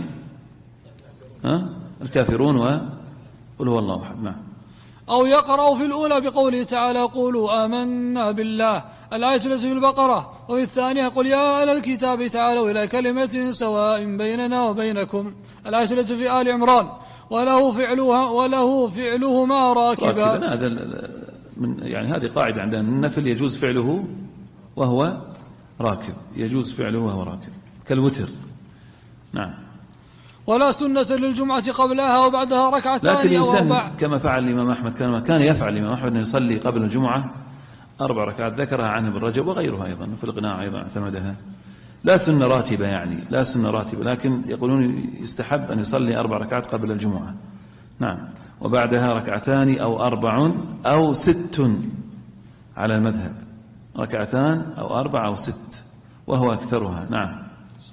ها؟ الكافرون وقل هو الله أحد. نعم. أو يقرأ في الأولى بقوله تعالى قولوا آمنا بالله، الآية التي في البقرة، وفي الثانية قل يا أهل الكتاب تعالوا إلى كلمة سواء بيننا وبينكم، الآية التي في آل عمران، وله فعلها وله فعلهما راكبا. هذا من يعني هذه قاعدة عندنا، النفل يجوز فعله وهو راكب، يجوز فعله وهو راكب كالوتر. نعم. ولا سنة للجمعة قبلها وبعدها ركعتان لكن أو يسن أربع، كما فعل الإمام أحمد، كان كان يفعل الإمام أحمد أن يصلي قبل الجمعة أربع ركعات، ذكرها عنه ابن رجب وغيرها أيضا، في الإقناع أيضا اعتمدها. لا سنة راتبة، يعني لا سنة راتبة، لكن يقولون يستحب أن يصلي أربع ركعات قبل الجمعة. نعم. وبعدها ركعتان أو أربع أو ست على المذهب، ركعتان أو أربع أو ست، وهو أكثرها. نعم.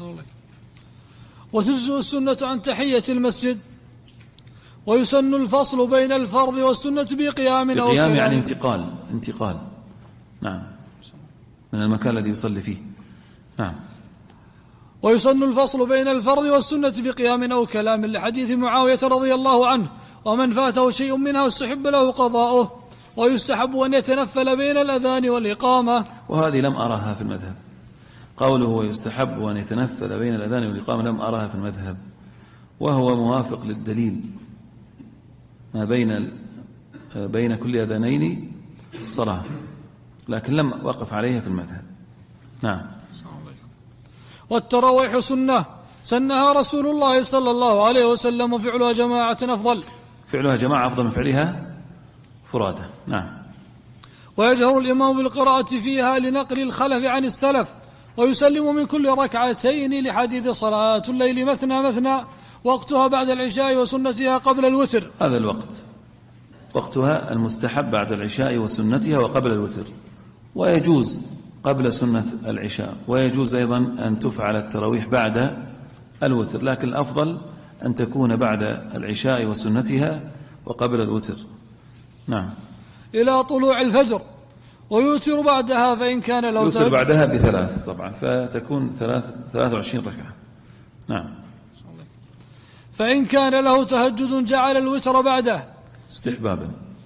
وتجزء السنة عن تحية المسجد، ويسن الفصل بين الفرض والسنة بقيام أو بقيام، يعني انتقال انتقال نعم، من المكان الذي يصلي فيه. نعم. ويسن الفصل بين الفرض والسنة بقيام أو كلام، لحديث معاوية رضي الله عنه ومن فاته شيء منها استحب له قضاؤه. ويستحب أن يتنفل بين الأذان والإقامة. وهذه لم أراها في المذهب، قوله ويستحب أن يتنفل بين الأذان والإقامة لم أراها في المذهب، وهو موافق للدليل، ما بين بين كل أذانين صلاة، لكن لم وقف عليها في المذهب. نعم. والتراويح سنة سنها رسول الله صلى الله عليه وسلم، وفعلها جماعة أفضل. فعلها جماعة أفضل من فعلها فرادى. نعم. ويجهر الإمام بالقراءة فيها لنقل الخلف عن السلف، ويسلم من كل ركعتين لحديث صلاة الليل مثنى مثنى، وقتها بعد العشاء وسنتها قبل الوتر. هذا الوقت وقتها المستحب بعد العشاء وسنتها وقبل الوتر، ويجوز قبل سنة العشاء، ويجوز أيضا أن تفعل التراويح بعد الوتر، لكن الأفضل أن تكون بعد العشاء وسنتها وقبل الوتر. نعم. إلى طلوع الفجر، ويوتر بعدها فإن كان له يوتر بعدها بثلاث طبعا، فتكون ثلاث ثلاث وعشرين ركعة. نعم. فإن كان له تهجد جعل الوتر بعده استحبابا،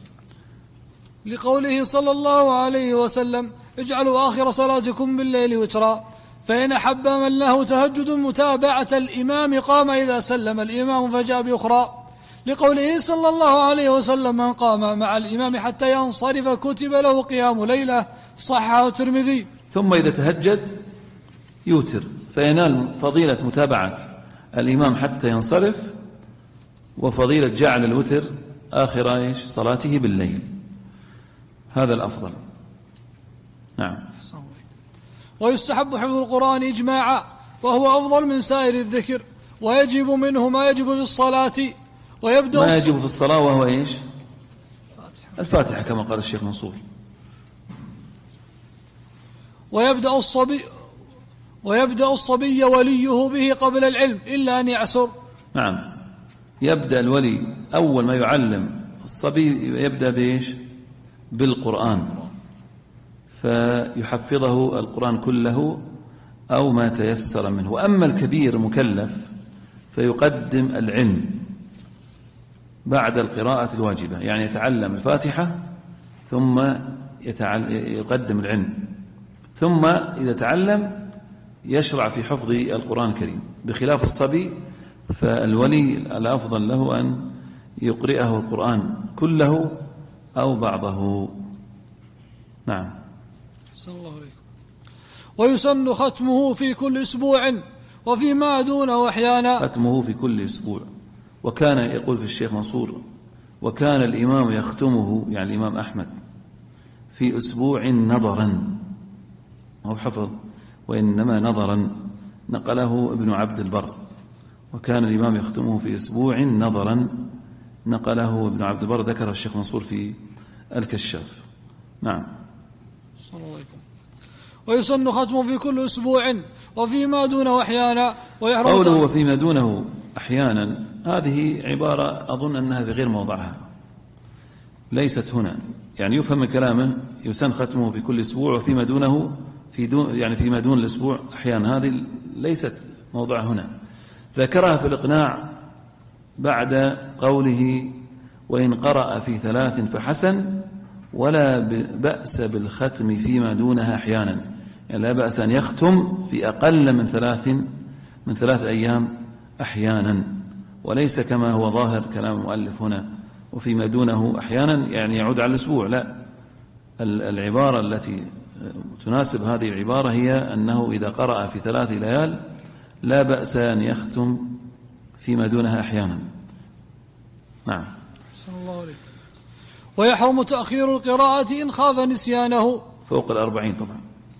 لقوله صلى الله عليه وسلم اجعلوا آخر صلاتكم بالليل وترا. فإن أحب من له تهجد متابعة الإمام قام إذا سلم الإمام فجاء بأخرى، لقوله صلى الله عليه وسلم من قام مع الإمام حتى ينصرف كتب له قيام ليلة، صححه الترمذي. ثم إذا تهجد يوتر فينال فضيلة متابعة الإمام حتى ينصرف، وفضيلة جعل الوتر آخر إيش صلاته بالليل، هذا الأفضل. نعم. ويستحب حفظ القرآن إجماعا، وهو أفضل من سائر الذكر، ويجب منه ما يجب في الصلاة، ويبدأ ما يجب في الصلاة وهو إيش الفاتحة كما قال الشيخ منصور. ويبدأ الصبي ويبدأ الصبي وليه به قبل العلم إلا أن يعسر. نعم. يبدأ الولي أول ما يعلم الصبي يبدأ بإيش بالقرآن، فيحفظه القرآن كله أو ما تيسر منه. وأما الكبير مكلف فيقدم العلم بعد القراءة الواجبة، يعني يتعلم الفاتحة ثم يقدم العلم، ثم إذا تعلم يشرع في حفظ القرآن الكريم، بخلاف الصبي فالولي الأفضل له أن يقرئه القرآن كله أو بعضه. نعم. صلى الله عليه. ويسن ختمه في كل أسبوع وفيما دونه أحيانا. ختمه في كل أسبوع، وكان يقول في الشيخ منصور وكان الإمام يختمه، يعني الإمام أحمد، في أسبوع نظرا، هو حفظ وإنما نظرا، نقله ابن عبد البر. وكان الإمام يختمه في أسبوع نظرا، نقله ابن عبد البر، ذكر الشيخ منصور في الكشاف. نعم. صلى الله عليه وسلم. ويسن ختمه في كل أسبوع وفيما دونه أحيانا، ويحرم قوله وفيما دونه أحيانا هذه عبارة أظن أنها في غير موضعها، ليست هنا، يعني يفهم من كلامه يسن ختمه في كل أسبوع وفيما دونه في دون، يعني فيما دون الأسبوع أحيانا، هذه ليست موضعها هنا، ذكرها في الإقناع بعد قوله وإن قرأ في ثلاث فحسن ولا بأس بالختم فيما دونها أحيانا، يعني لا بأس أن يختم في أقل من ثلاث من ثلاث أيام أحيانا، وليس كما هو ظاهر كلام المؤلف هنا وفيما دونه أحيانا يعني يعود على الأسبوع، لا، العبارة التي تناسب هذه العبارة هي أنه إذا قرأ في ثلاث ليال لا بأس أن يختم فيما دونها أحيانا. نعم. صلى الله عليه. ويحرم تأخير القراءة إن خاف نسيانه، فوق الأربعين طبعا.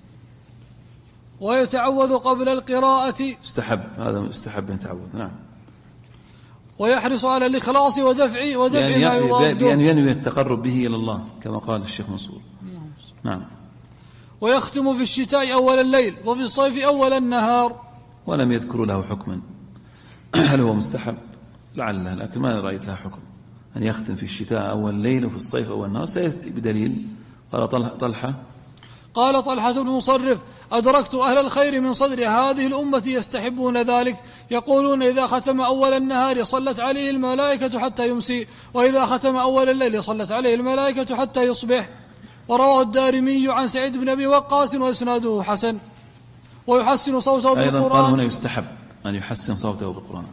ويتعوذ قبل القراءة، استحب، هذا مستحب يتعوذ. نعم. ويحرص على الإخلاص ودفع ودفع يعني ما يضاده، بأن ينوي التقرب به إلى الله كما قال الشيخ منصور. نعم. ويختم في الشتاء أول الليل وفي الصيف أول النهار. ولم يذكروا له حكما، هل هو مستحب؟ لعله، لكن ما رأيت له حكم أن يختم في الشتاء أول الليل وفي الصيف أول النهار، سيأتي بدليل. قال طلحة قال طلحة بن مصرف: أدركت أهل الخير من صدر هذه الأمة يستحبون ذلك، يقولون إذا ختم أول النهار صلت عليه الملائكة حتى يمسي، وإذا ختم أول الليل صلت عليه الملائكة حتى يصبح. ورواه الدارمي عن سعيد بن أبي وقاص وإسناده حسن. ويحسن صوته بالقرآن. أيضا قال هنا يستحب أن يحسن صوته بالقرآن.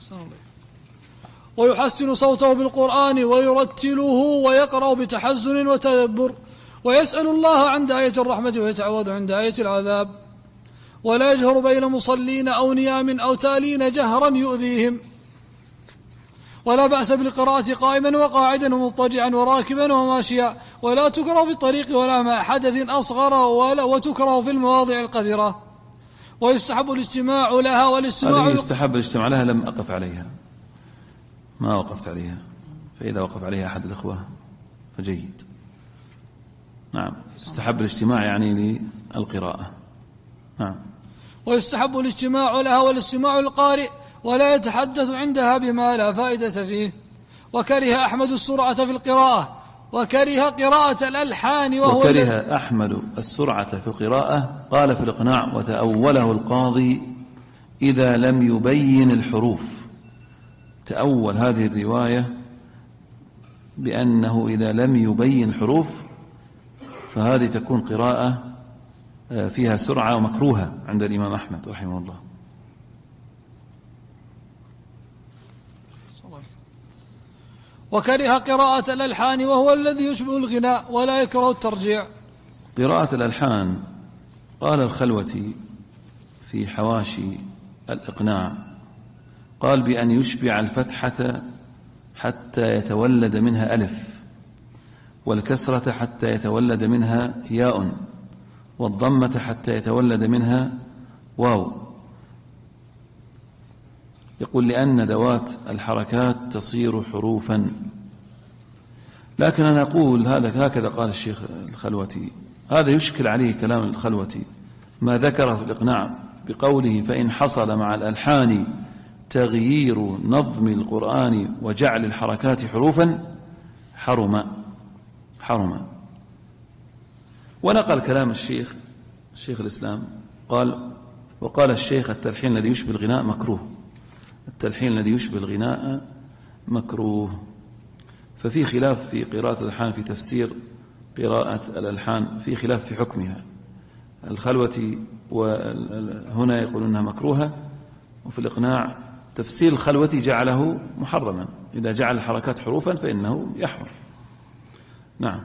ويحسن صوته بالقرآن ويرتله ويقرأ بتحزن وتدبر، ويسأل الله عند آية الرحمة ويتعوذ عند آية العذاب، ولا يجهر بين مصلين أو نيام أو تالين جهرا يؤذيهم. ولا بأس بالقراءة قائما وقاعدا ومضطجعا وراكبا وماشيا، ولا تكره في الطريق ولا مع حدث أصغر، ولا وتكره في المواضع القذرة. ويستحب الاجتماع لها والاستماع. يستحب الاجتماع لها، لم أقف عليها، ما وقفت عليها، فإذا وقف عليها أحد الأخوة فجيد. نعم، يستحب الاجتماع يعني للقراءة. نعم. ويستحب الاجتماع لها والاستماع للقارئ، ولا يتحدث عندها بما لا فائدة فيه. وكره أحمد السرعة في القراءة، وكره قراءة الألحان، وهو وكره أحمد السرعة في القراءة. قال في الإقناع: وتأوله القاضي إذا لم يبين الحروف. تأول هذه الرواية بأنه إذا لم يبين الحروف فهذه تكون قراءة فيها سرعة ومكروهة عند الإمام أحمد رحمه الله. وكره قراءة الألحان وهو الذي يشبه الغناء، ولا يكره الترجيع. قراءة الألحان قال الخلوتي في حواشي الإقناع، قال بأن يشبع الفتحة حتى يتولد منها ألف، والكسرة حتى يتولد منها ياء، والضمة حتى يتولد منها واو. يقول لأن ذوات الحركات تصير حروفا. لكن أنا أقول هذا هكذا قال الشيخ الخلوتي، هذا يشكل عليه كلام الخلوتي ما ذكره في الإقناع بقوله: فإن حصل مع الألحان تغيير نظم القرآن وجعل الحركات حروفا حرم حرم. ونقل كلام الشيخ شيخ الإسلام قال: وقال الشيخ التلحين الذي يشبه الغناء مكروه. التلحين الذي يشبه الغناء مكروه. ففي خلاف في قراءة الألحان، في تفسير قراءة الألحان في خلاف في حكمها. الخلوتي وهنا يقول أنها مكروهة، وفي الإقناع تفسير الخلوتي جعله محرما، إذا جعل الحركات حروفا فإنه يحرم. نعم.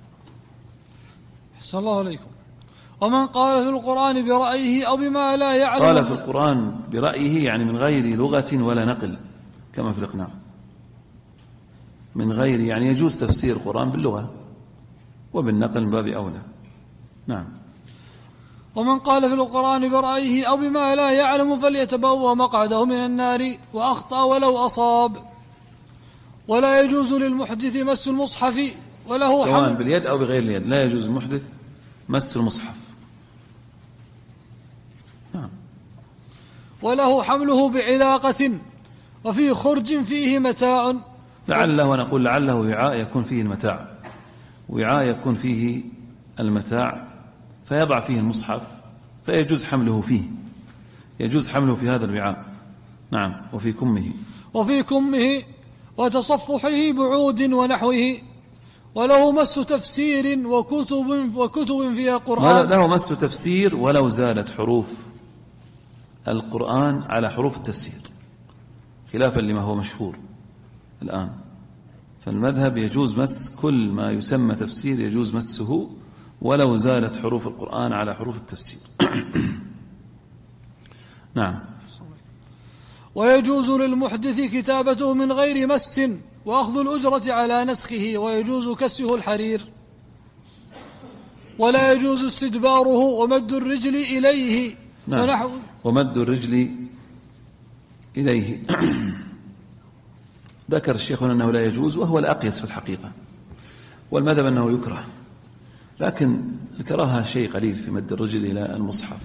أحسن الله عليكم. ومن قال في القرآن برأيه أو بما لا يعلم. قال في القرآن برأيه يعني من غير لغة ولا نقل كما في الإقناع، من غير يعني يجوز تفسير القرآن باللغة وبالنقل من باب أولى. نعم. ومن قال في القرآن برأيه أو بما لا يعلم فليتبوأ مقعده من النار، وأخطأ ولو أصاب. ولا يجوز للمحدث مس المصحف وله سواء حمل باليد أو بغير اليد، لا يجوز المحدث مس المصحف. نعم. وله حمله بعلاقة، وفي خرج فيه متاع. لعله، ونقول لعله وعاء يكون فيه المتاع، وعاء يكون فيه المتاع فيضع فيه المصحف فيجوز حمله فيه، يجوز حمله في هذا الوعاء. نعم. وفي كمه وفي كمه وتصفحه بعود ونحوه. وله مس تفسير وكتب وكتب فيها قرآن. له مس تفسير ولو زالت حروف القرآن على حروف التفسير، خلافا لما هو مشهور الآن. فالمذهب يجوز مس كل ما يسمى تفسير، يجوز مسه ولو زالت حروف القرآن على حروف التفسير. نعم. ويجوز للمحدث كتابته من غير مس، وأخذ الأجرة على نسخه، ويجوز كسه الحرير. ولا يجوز استدباره ومد الرجل إليه. نعم. ونحو ومد الرجل إليه. ذكر الشيخ أنه لا يجوز، وهو الأقيس في الحقيقة، والمذهب أنه يكره، لكن الكراهة شيء قليل في مد الرجل إلى المصحف.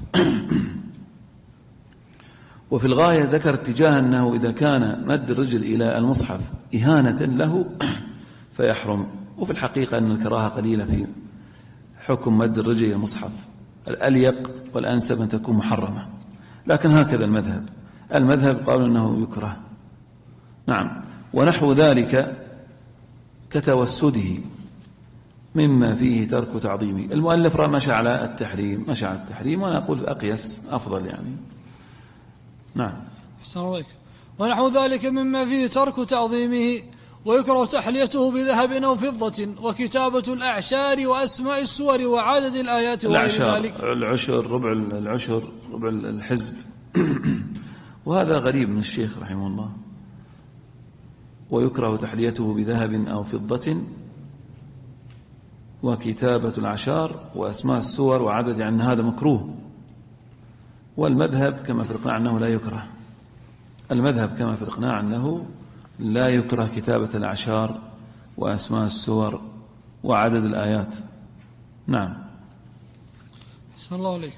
وفي الغاية ذكر اتجاه أنه إذا كان مد الرجل إلى المصحف إهانة له فيحرم. وفي الحقيقة أن الكراهة قليلة في حكم مد الرجل إلى المصحف، الأليق والأنسب أن تكون محرمة، لكن هكذا المذهب المذهب قالوا أنه يكره. نعم. ونحو ذلك كتوسده مما فيه ترك تعظيمه. المؤلف مشى على التحريم مشى على التحريم وأنا أقول أقيس أفضل يعني. نعم. أحسن الله. ونحو ذلك مما فيه ترك تعظيمه، ويكره تحليته بذهب أو فضة، وكتابة الأعشار وأسماء السور وعدد الآيات وغير ذلك. العشر ربع العشر ربع الحزب وهذا غريب من الشيخ رحمه الله. ويكره تحليته بذهب أو فضة وكتابة الأعشار وأسماء السور وعدد، يعني هذا مكروه. والمذهب كما في الإقناع أنه لا يكره المذهب كما في الإقناع أنه لا يكره كتابة الأعشار وأسماء السور وعدد الآيات. نعم. بسم الله عليكم.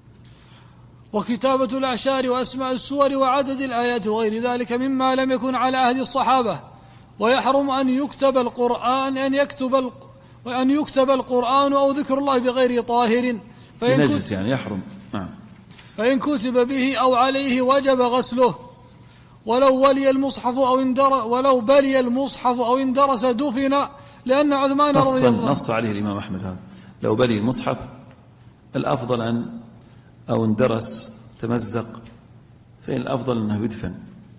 وكتابة الأعشار وأسماء السور وعدد الآيات وغير ذلك مما لم يكن على عهد الصحابة. ويحرم أن يكتب القرآن أن يكتب وأن يكتب القرآن أو ذكر الله بغير طاهر، فإن نجس يعني يحرم. نعم. فإن كتب به أو عليه وجب غسله. ولو ولي المصحف أو اندر ولو بلي المصحف أو اندرس دفن، لأن عثمان رضي الله نص عليه الإمام أحمد هذا. لو بلي المصحف الأفضل أن أو اندرس تمزق، فإن الأفضل أنه يدفن،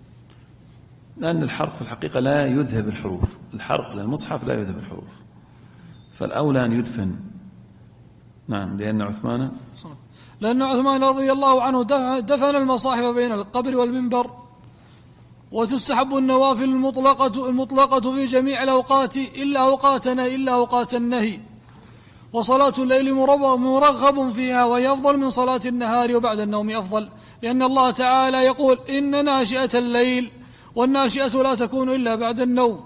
لأن الحرق في الحقيقة لا يذهب الحروف. الحرق للمصحف لا يذهب الحروف، فالأولى أن يدفن. نعم. لأن عثمان لأن عثمان رضي الله عنه دفن المصاحف بين القبر والمنبر. وتستحب النوافل المطلقة المطلقة في جميع الأوقات إلا أوقاتنا إلا أوقات النهي. وصلاة الليل مرغب فيها، وهي أفضل من صلاة النهار، وبعد النوم أفضل، لأن الله تعالى يقول إن ناشئة الليل، والناشئة لا تكون إلا بعد النوم.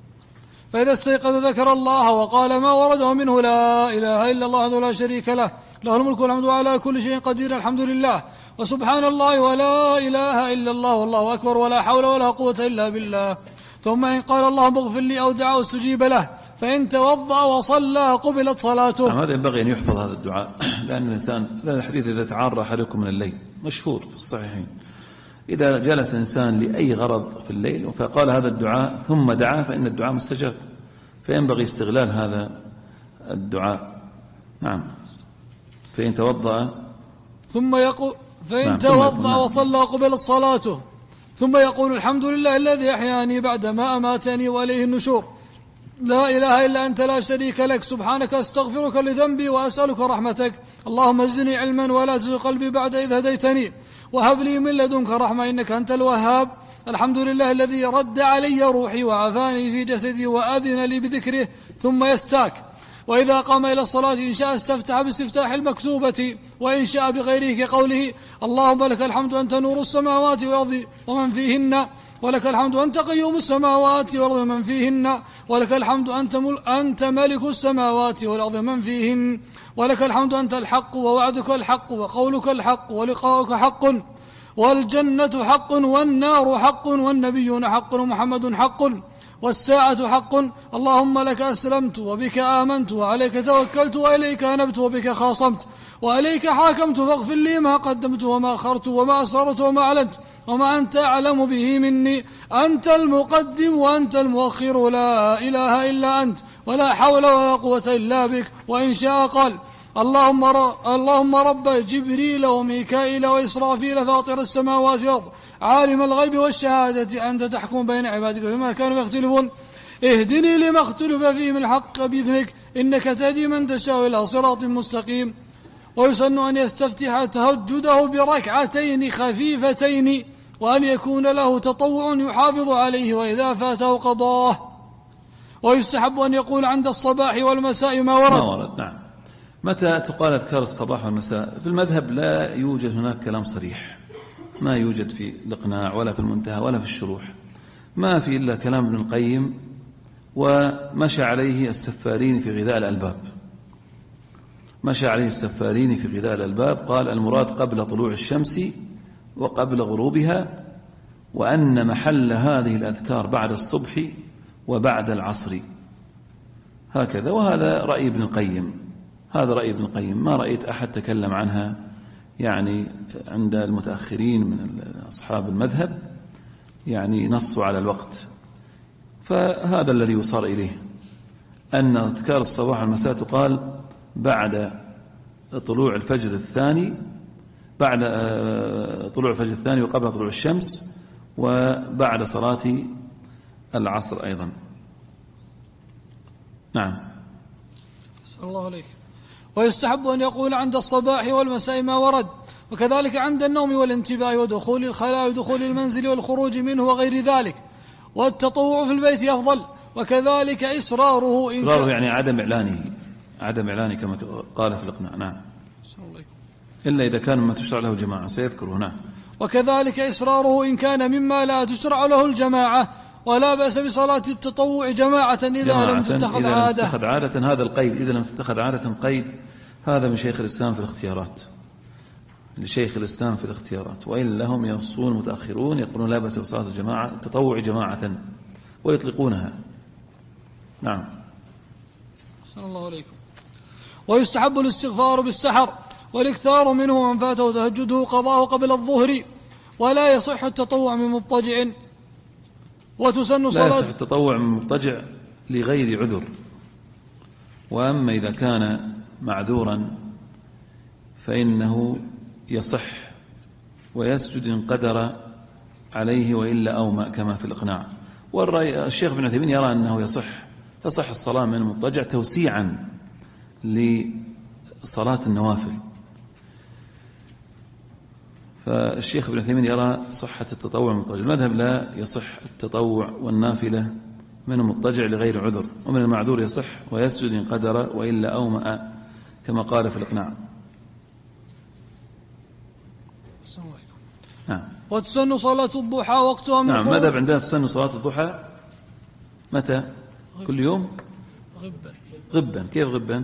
فإذا استيقظ ذكر الله وقال ما ورده منه لا إله إلا الله وحده لا شريك له، له الملك والحمد على كل شيء قدير، الحمد لله وسبحان الله ولا إله إلا الله والله أكبر ولا حول ولا قوة إلا بالله. ثم إن قال اللهم اغفر لي أو دعاه استجيب له، فإن توضأ وصلى قبلت صلاته. هذا ينبغي أن يحفظ هذا الدعاء، لأن الإنسان هذا الحديث إذا تعار أحدكم من الليل مشهور في الصحيحين، إذا جلس إنسان لأي غرض في الليل فقال هذا الدعاء ثم دعا فإن الدعاء مستجاب، فينبغي استغلال هذا الدعاء. نعم. فإن توضأ ثم يقول فإن نعم. توضأ وصلى قبل صلاته، ثم يقول الحمد لله الذي أحياني بعدما أماتني وإليه النشور، لا إله إلا أنت لا شريك لك، سبحانك أستغفرك لذنبي وأسألك رحمتك، اللهم زدني علما ولا تزغ قلبي بعد إذ هديتني، وهب لي من لدنك رحمة إنك أنت الوهاب، الحمد لله الذي رد علي روحي وعافاني في جسدي وأذن لي بذكره. ثم يستاك. وإذا قام إلى الصلاة إن شاء استفتح باستفتاح المكتوبة، وإن شاء بغيره كقوله اللهم لك الحمد أنت نور السماوات والأرض ومن فيهن، ولك الحمد أنت قيوم السماوات والأرض ومن فيهن، ولك الحمد أنت, أنت ملك السماوات والأرض ومن فيهن، ولك الحمد أنت الحق ووعدك الحق وقولك الحق ولقاؤك حق، والجنة حق والنار حق والنبيون حق ومحمد حق والساعة حق، اللهم لك أسلمت وبك آمنت وعليك توكلت وإليك أنبت وبك خاصمت وإليك حاكمت، فاغفر لي ما قدمت وما أخرت وما أسررت وما أعلنت وما أنت أعلم به مني، أنت المقدم وأنت المؤخر، لا إله إلا أنت ولا حول ولا قوة إلا بك. وإن شاء قال اللهم, اللهم رب جبريل وميكائيل وإسرافيل فاطر السماوات والأرض عالم الغيب والشهادة أنت تحكم بين عبادك فيما كانوا يختلفون، اهدني لما اختلف فيه من الحق بإذنك إنك تهدي من تشاء إلى صراط مستقيم. ويسن أن يستفتح تهجده بركعتين خفيفتين، وأن يكون له تطوع يحافظ عليه وإذا فاته قضاه. ويستحب أن يقول عند الصباح والمساء ما ورد, ما ورد. نعم. متى تقال أذكار الصباح والمساء؟ في المذهب لا يوجد هناك كلام صريح، ما يوجد في الإقناع ولا في المنتهى ولا في الشروح، ما في إلا كلام ابن القيم ومشى عليه السفارين في غذاء الألباب. مشى عليه السفارين في غذاء الألباب قال المراد قبل طلوع الشمس وقبل غروبها، وأن محل هذه الأذكار بعد الصبح وبعد العصر، هكذا. وهذا رأي ابن القيم هذا رأي ابن القيم، ما رأيت أحد تكلم عنها يعني عند المتأخرين من أصحاب المذهب يعني نصوا على الوقت. فهذا الذي يصار إليه، أن أذكار الصباح والمساء تقال بعد طلوع الفجر الثاني، بعد طلوع الفجر الثاني وقبل طلوع الشمس، وبعد صلاة العصر أيضا. نعم. صلى الله عليه. ويستحب أن يقول عند الصباح والمساء ما ورد، وكذلك عند النوم والانتباه ودخول الخلاء ودخول المنزل والخروج منه وغير ذلك. والتطوع في البيت أفضل، وكذلك إصراره إن إصراره يعني عدم إعلانه، عدم إعلانه كما قال في الإقناع. نعم. إلا إذا كان ما تشرع له جماعة سيذكره. نعم. وكذلك إصراره إن كان مما لا تشرع له الجماعة، ولا بأس بصلاة التطوع جماعة إذا جماعة لم تتخذ إذا عادة. لم تتخذ عادة، هذا القيد إذا لم تتخذ عادة قيد هذا من شيخ الإسلام في الاختيارات، لشيخ الإسلام في الاختيارات. وإلا هم ينصون متأخرون يقولون لا بأس بصلاة الجماعة التطوع جماعة ويطلقونها. نعم. صلى الله عليكم. ويستحب الاستغفار بالسحر والاكثار منه من فاته تهجده قضاه قبل الظهر، ولا يصح التطوع من مضطجع. وتسن صلاة لا يصح التطوع من مضطجع لغير عذر. وأما إذا كان معذورا فإنه يصح ويسجد إن قدر عليه وإلا أومأ كما في الإقناع. والرأي الشيخ ابن عثيمين يرى أنه يصح، فصح الصلاة من المضطجع توسيعا لصلاة النوافل. فالشيخ ابن عثيمين يرى صحة التطوع من المضطجع. المذهب لا يصح التطوع والنافلة من المضطجع لغير عذر، ومن المعذور يصح ويسجد إن قدر وإلا أومأ كما قال في الإقناع. نعم. وتسن صلاة الضحى وقتها من نعم. مذهب عندنا تسن صلاة الضحى متى؟ كل يوم؟ غبا. غبا. كيف غبا؟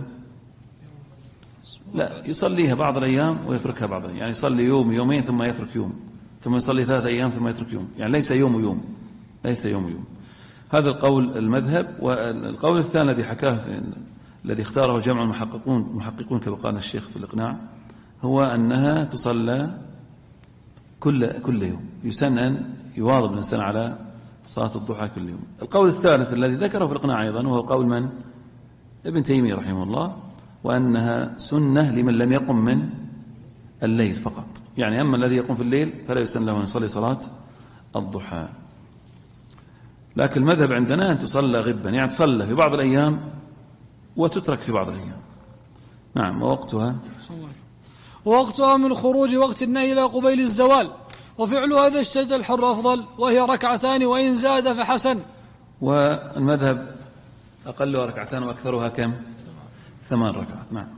لا، يصليها بعض الأيام ويتركها بعض الأيام، يعني يصلي يوم يومين ثم يترك يوم، ثم يصلي ثلاثة أيام ثم يترك يوم، يعني ليس يوم ويوم، ليس يوم ويوم. هذا القول المذهب. والقول الثاني الذي حكاه الذي اختاره جمع المحققون محققون كما قال الشيخ في الإقناع هو أنها تصلى كل كل يوم، يسن أن يواظب الإنسان على صلاة الضحى كل يوم. القول الثالث الذي ذكره في الإقناع أيضا وهو قول من؟ ابن تيمية رحمه الله، وأنها سنة لمن لم يقم من الليل فقط، يعني أما الذي يقوم في الليل فلا يسن له أن يصلي صلاة الضحى. لكن المذهب عندنا أن تصلى غبا، يعني تصلى في بعض الأيام وتترك في بعض الأيام. نعم. ووقتها ووقتها من خروج وقت النهي إلى قبيل الزوال، وفعل هذا اشتد الحر أفضل، وهي ركعتان وإن زاد فحسن. والمذهب أقلها ركعتان وأكثرها كم؟ ثمان ركعات. نعم.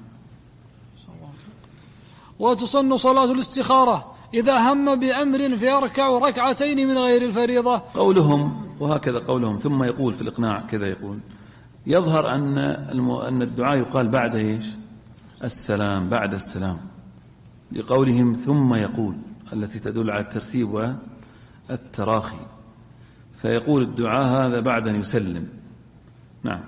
وتصن صلاة الاستخارة إذا هم بأمر فيركع ركعتين من غير الفريضة. قولهم وهكذا قولهم. ثم يقول في الإقناع كذا يقول يظهر أن أن الدعاء يقال بعد إيش؟ السلام، بعد السلام، لقولهم ثم يقول التي تدل على الترتيب والتراخي، فيقول الدعاء هذا بعد أن يسلم. نعم.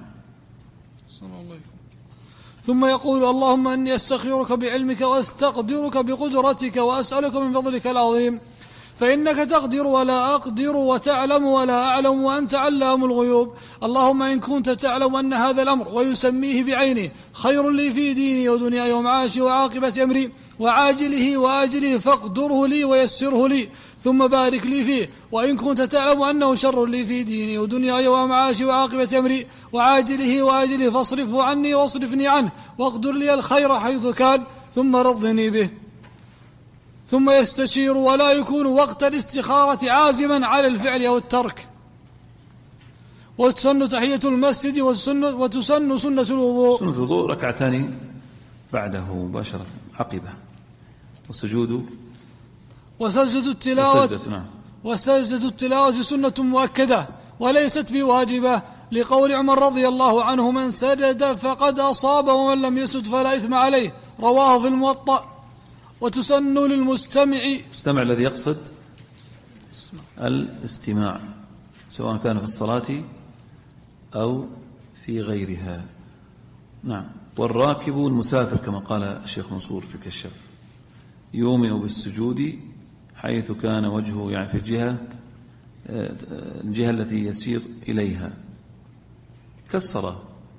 ثم يقول اللهم أني أستخيرك بعلمك وأستقدرك بقدرتك وأسألك من فضلك العظيم، فإنك تقدر ولا أقدر وتعلم ولا أعلم وأنت علام الغيوب. اللهم إن كنت تعلم أن هذا الأمر ويسميه بعينه خير لي في ديني ودنياي ومعاشي وعاقبة أمري وعاجله وآجله فاقدره لي ويسره لي ثم بارك لي فيه. وإن كنت تعلم أنه شر لي في ديني ودنياي ومعاشي وعاقبة أمري وعاجله وآجله فاصرفه عني واصرفني عنه واقدر لي الخير حيث كان ثم رضني به. ثم يستشير ولا يكون وقت الاستخارة عازما على الفعل أو الترك. وتسن تحية المسجد وتسن سنة الوضوء. سنة الوضوء ركعتان بعده مباشرة عقبه، والسجود وسجدة التلاوة وسجدة, نعم. وسجدة التلاوة سنة مؤكدة وليست بواجبة، لقول عمر رضي الله عنه من سجد فقد أصاب ومن لم يسجد فلا إثم عليه، رواه في الموطأ. وتسن للمستمع، المستمع الذي يقصد الاستماع سواء كان في الصلاة أو في غيرها. نعم. والراكب المسافر كما قال الشيخ منصور في الكشاف يومئ بالسجود حيث كان وجهه، يعني في الجهة الجهة التي يسير إليها كالصلاة.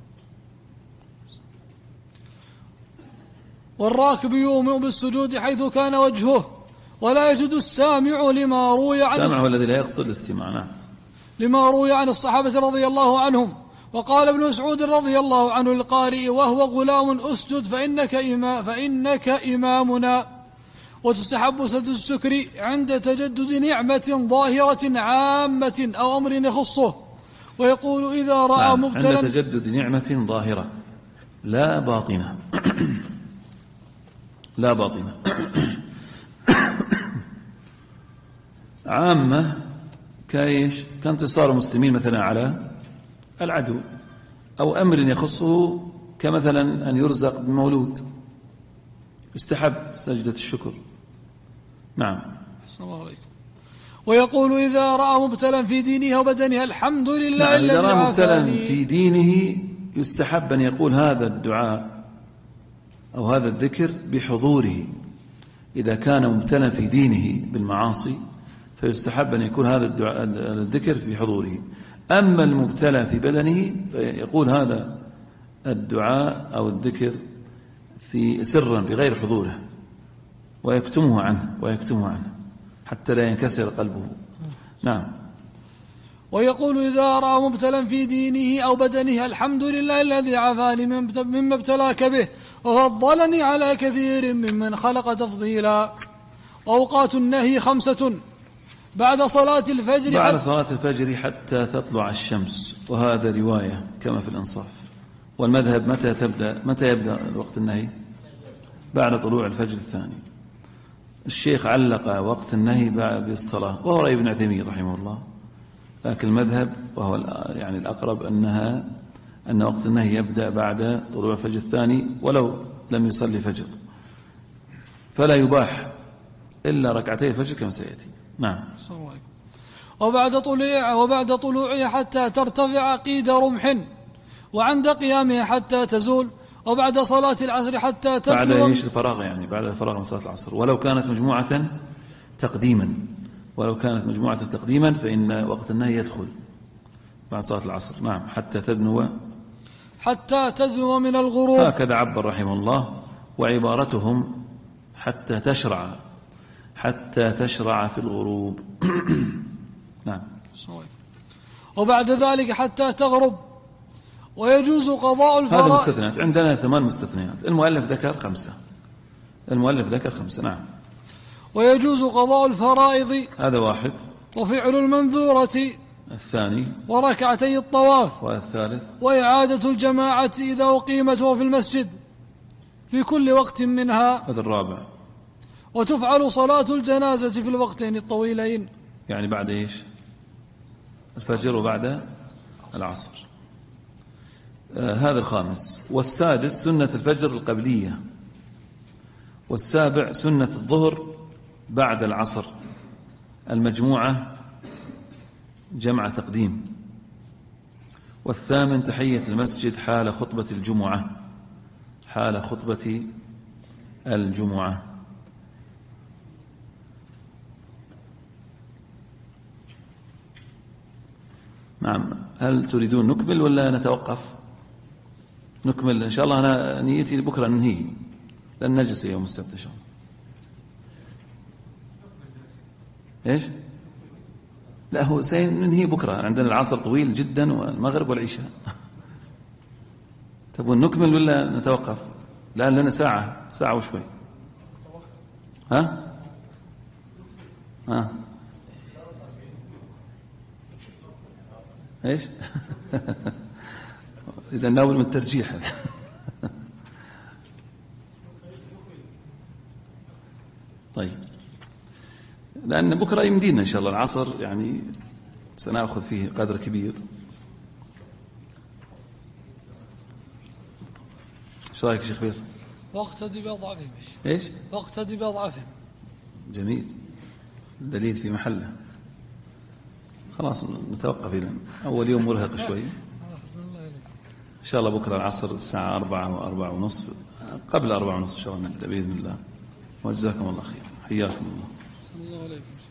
والراكب يومئ بالسجود حيث كان وجهه ولا يجد السامع لما روي عن السامع هو الذي لا يقصد الاستماع. نعم. لما روي عن الصحابة رضي الله عنهم. وقال ابن مسعود رضي الله عنه للقارئ وهو غلام اسجد فإنك, إما فإنك إمامنا. وتستحب سجد الشكر عند تجدد نعمة ظاهرة عامة أو أمر يخصه. ويقول إذا رأى نعم. مبتلا عند تجدد نعمة ظاهرة لا باطنة لا باطنة عامة كايش كانتصار المسلمين مثلا على العدو، أو أمر يخصه كمثلا أن يرزق بمولود يستحب سجدة الشكر. نعم. صلى الله عليكم. ويقول إذا رأى مبتلا في دينه وبدنه الحمد لله نعم. الذي إذا رأى مبتلا عافاني. في دينه يستحب أن يقول هذا الدعاء أو هذا الذكر بحضوره. إذا كان مبتلا في دينه بالمعاصي فيستحب أن يكون هذا الدعاء الذكر بحضوره. أما المبتلى في بدنه فيقول هذا الدعاء أو الذكر في سرا بغير حضوره ويكتمه عنه ويكتمه عنه حتى لا ينكسر قلبه. نعم. ويقول إذا رأى مبتلا في دينه أو بدنه الحمد لله الذي عافاني مما ابتلاك به وفضلني على كثير ممن خلق تفضيلا. وأوقات النهي خمسة: بعد صلاة الفجر بعد صلاة الفجر حتى تطلع الشمس، وهذا رواية كما في الإنصاف. والمذهب متى تبدأ متى يبدأ وقت النهي؟ بعد طلوع الفجر الثاني. الشيخ علق وقت النهي بالصلاة وهو رأي ابن عثيمين رحمه الله، لكن المذهب وهو يعني الأقرب أنها أن وقت النهي يبدأ بعد طلوع الفجر الثاني ولو لم يصلي فجر، فلا يباح إلا ركعتي الفجر كما سيأتي. نعم. وبعد طلوع وبعد طلوعه حتى ترتفع قيد رمح، وعند قيامه حتى تزول، وبعد صلاة العصر حتى تبدو بعد ايش الفراغ، يعني بعد الفراغ من صلاة العصر، ولو كانت مجموعة تقديما ولو كانت مجموعة تقديما فإن وقت النهي يدخل بعد صلاة العصر. نعم. حتى تدنو حتى تدنو من الغروب، هكذا عبر رحمه الله. وعبارتهم حتى تشرع حتى تشرع في الغروب. نعم. وبعد ذلك حتى تغرب. ويجوز قضاء الفرائض. هذا مستثنات، عندنا ثمان مستثنيات، المؤلف ذكر خمسة المؤلف ذكر خمسة. نعم. ويجوز قضاء الفرائض، هذا واحد. وفعل المنذورة الثاني، وركعتي الطواف، والثالث، وإعادة الجماعة إذا أقيمت وفي المسجد في كل وقت منها. هذا الرابع. وتفعل صلاة الجنازة في الوقتين الطويلين، يعني بعد إيش؟ الفجر وبعد العصر. آه هذا الخامس. والسادس سنة الفجر القبلية. والسابع سنة الظهر بعد العصر المجموعة جمع تقديم. والثامن تحية المسجد حال خطبة الجمعة حال خطبة الجمعة. نعم. هل تريدون نكمل ولا نتوقف؟ نكمل إن شاء الله. أنا نيتي بكرة ننهي لن نجلس يوم السبت إن شاء الله. إيش؟ لا هو سننهي بكرة، عندنا العصر طويل جدا والمغرب والعشاء. تبون نكمل ولا نتوقف؟ الآن لنا ساعة ساعة وشوي. ها؟ ها؟ إيش؟ إذا ناول من الترجيح. طيب، لأن بكرة يمدينا إن شاء الله العصر، يعني سنأخذ فيه قدر كبير. ايش رايك يا شيخ فيصل؟ واقتدي بأضعفهم. ايش؟ واقتدي بأضعفهم. جميل، دليل في محله. خلاص نتوقف إذن، أول يوم مرهق شوي. إن شاء الله بكرة العصر الساعة أربعة وأربعة ونصف، قبل أربعة ونصف إن شاء الله نبدأ بإذن الله. وجزاكم الله خير، حياكم الله. الله عليكم.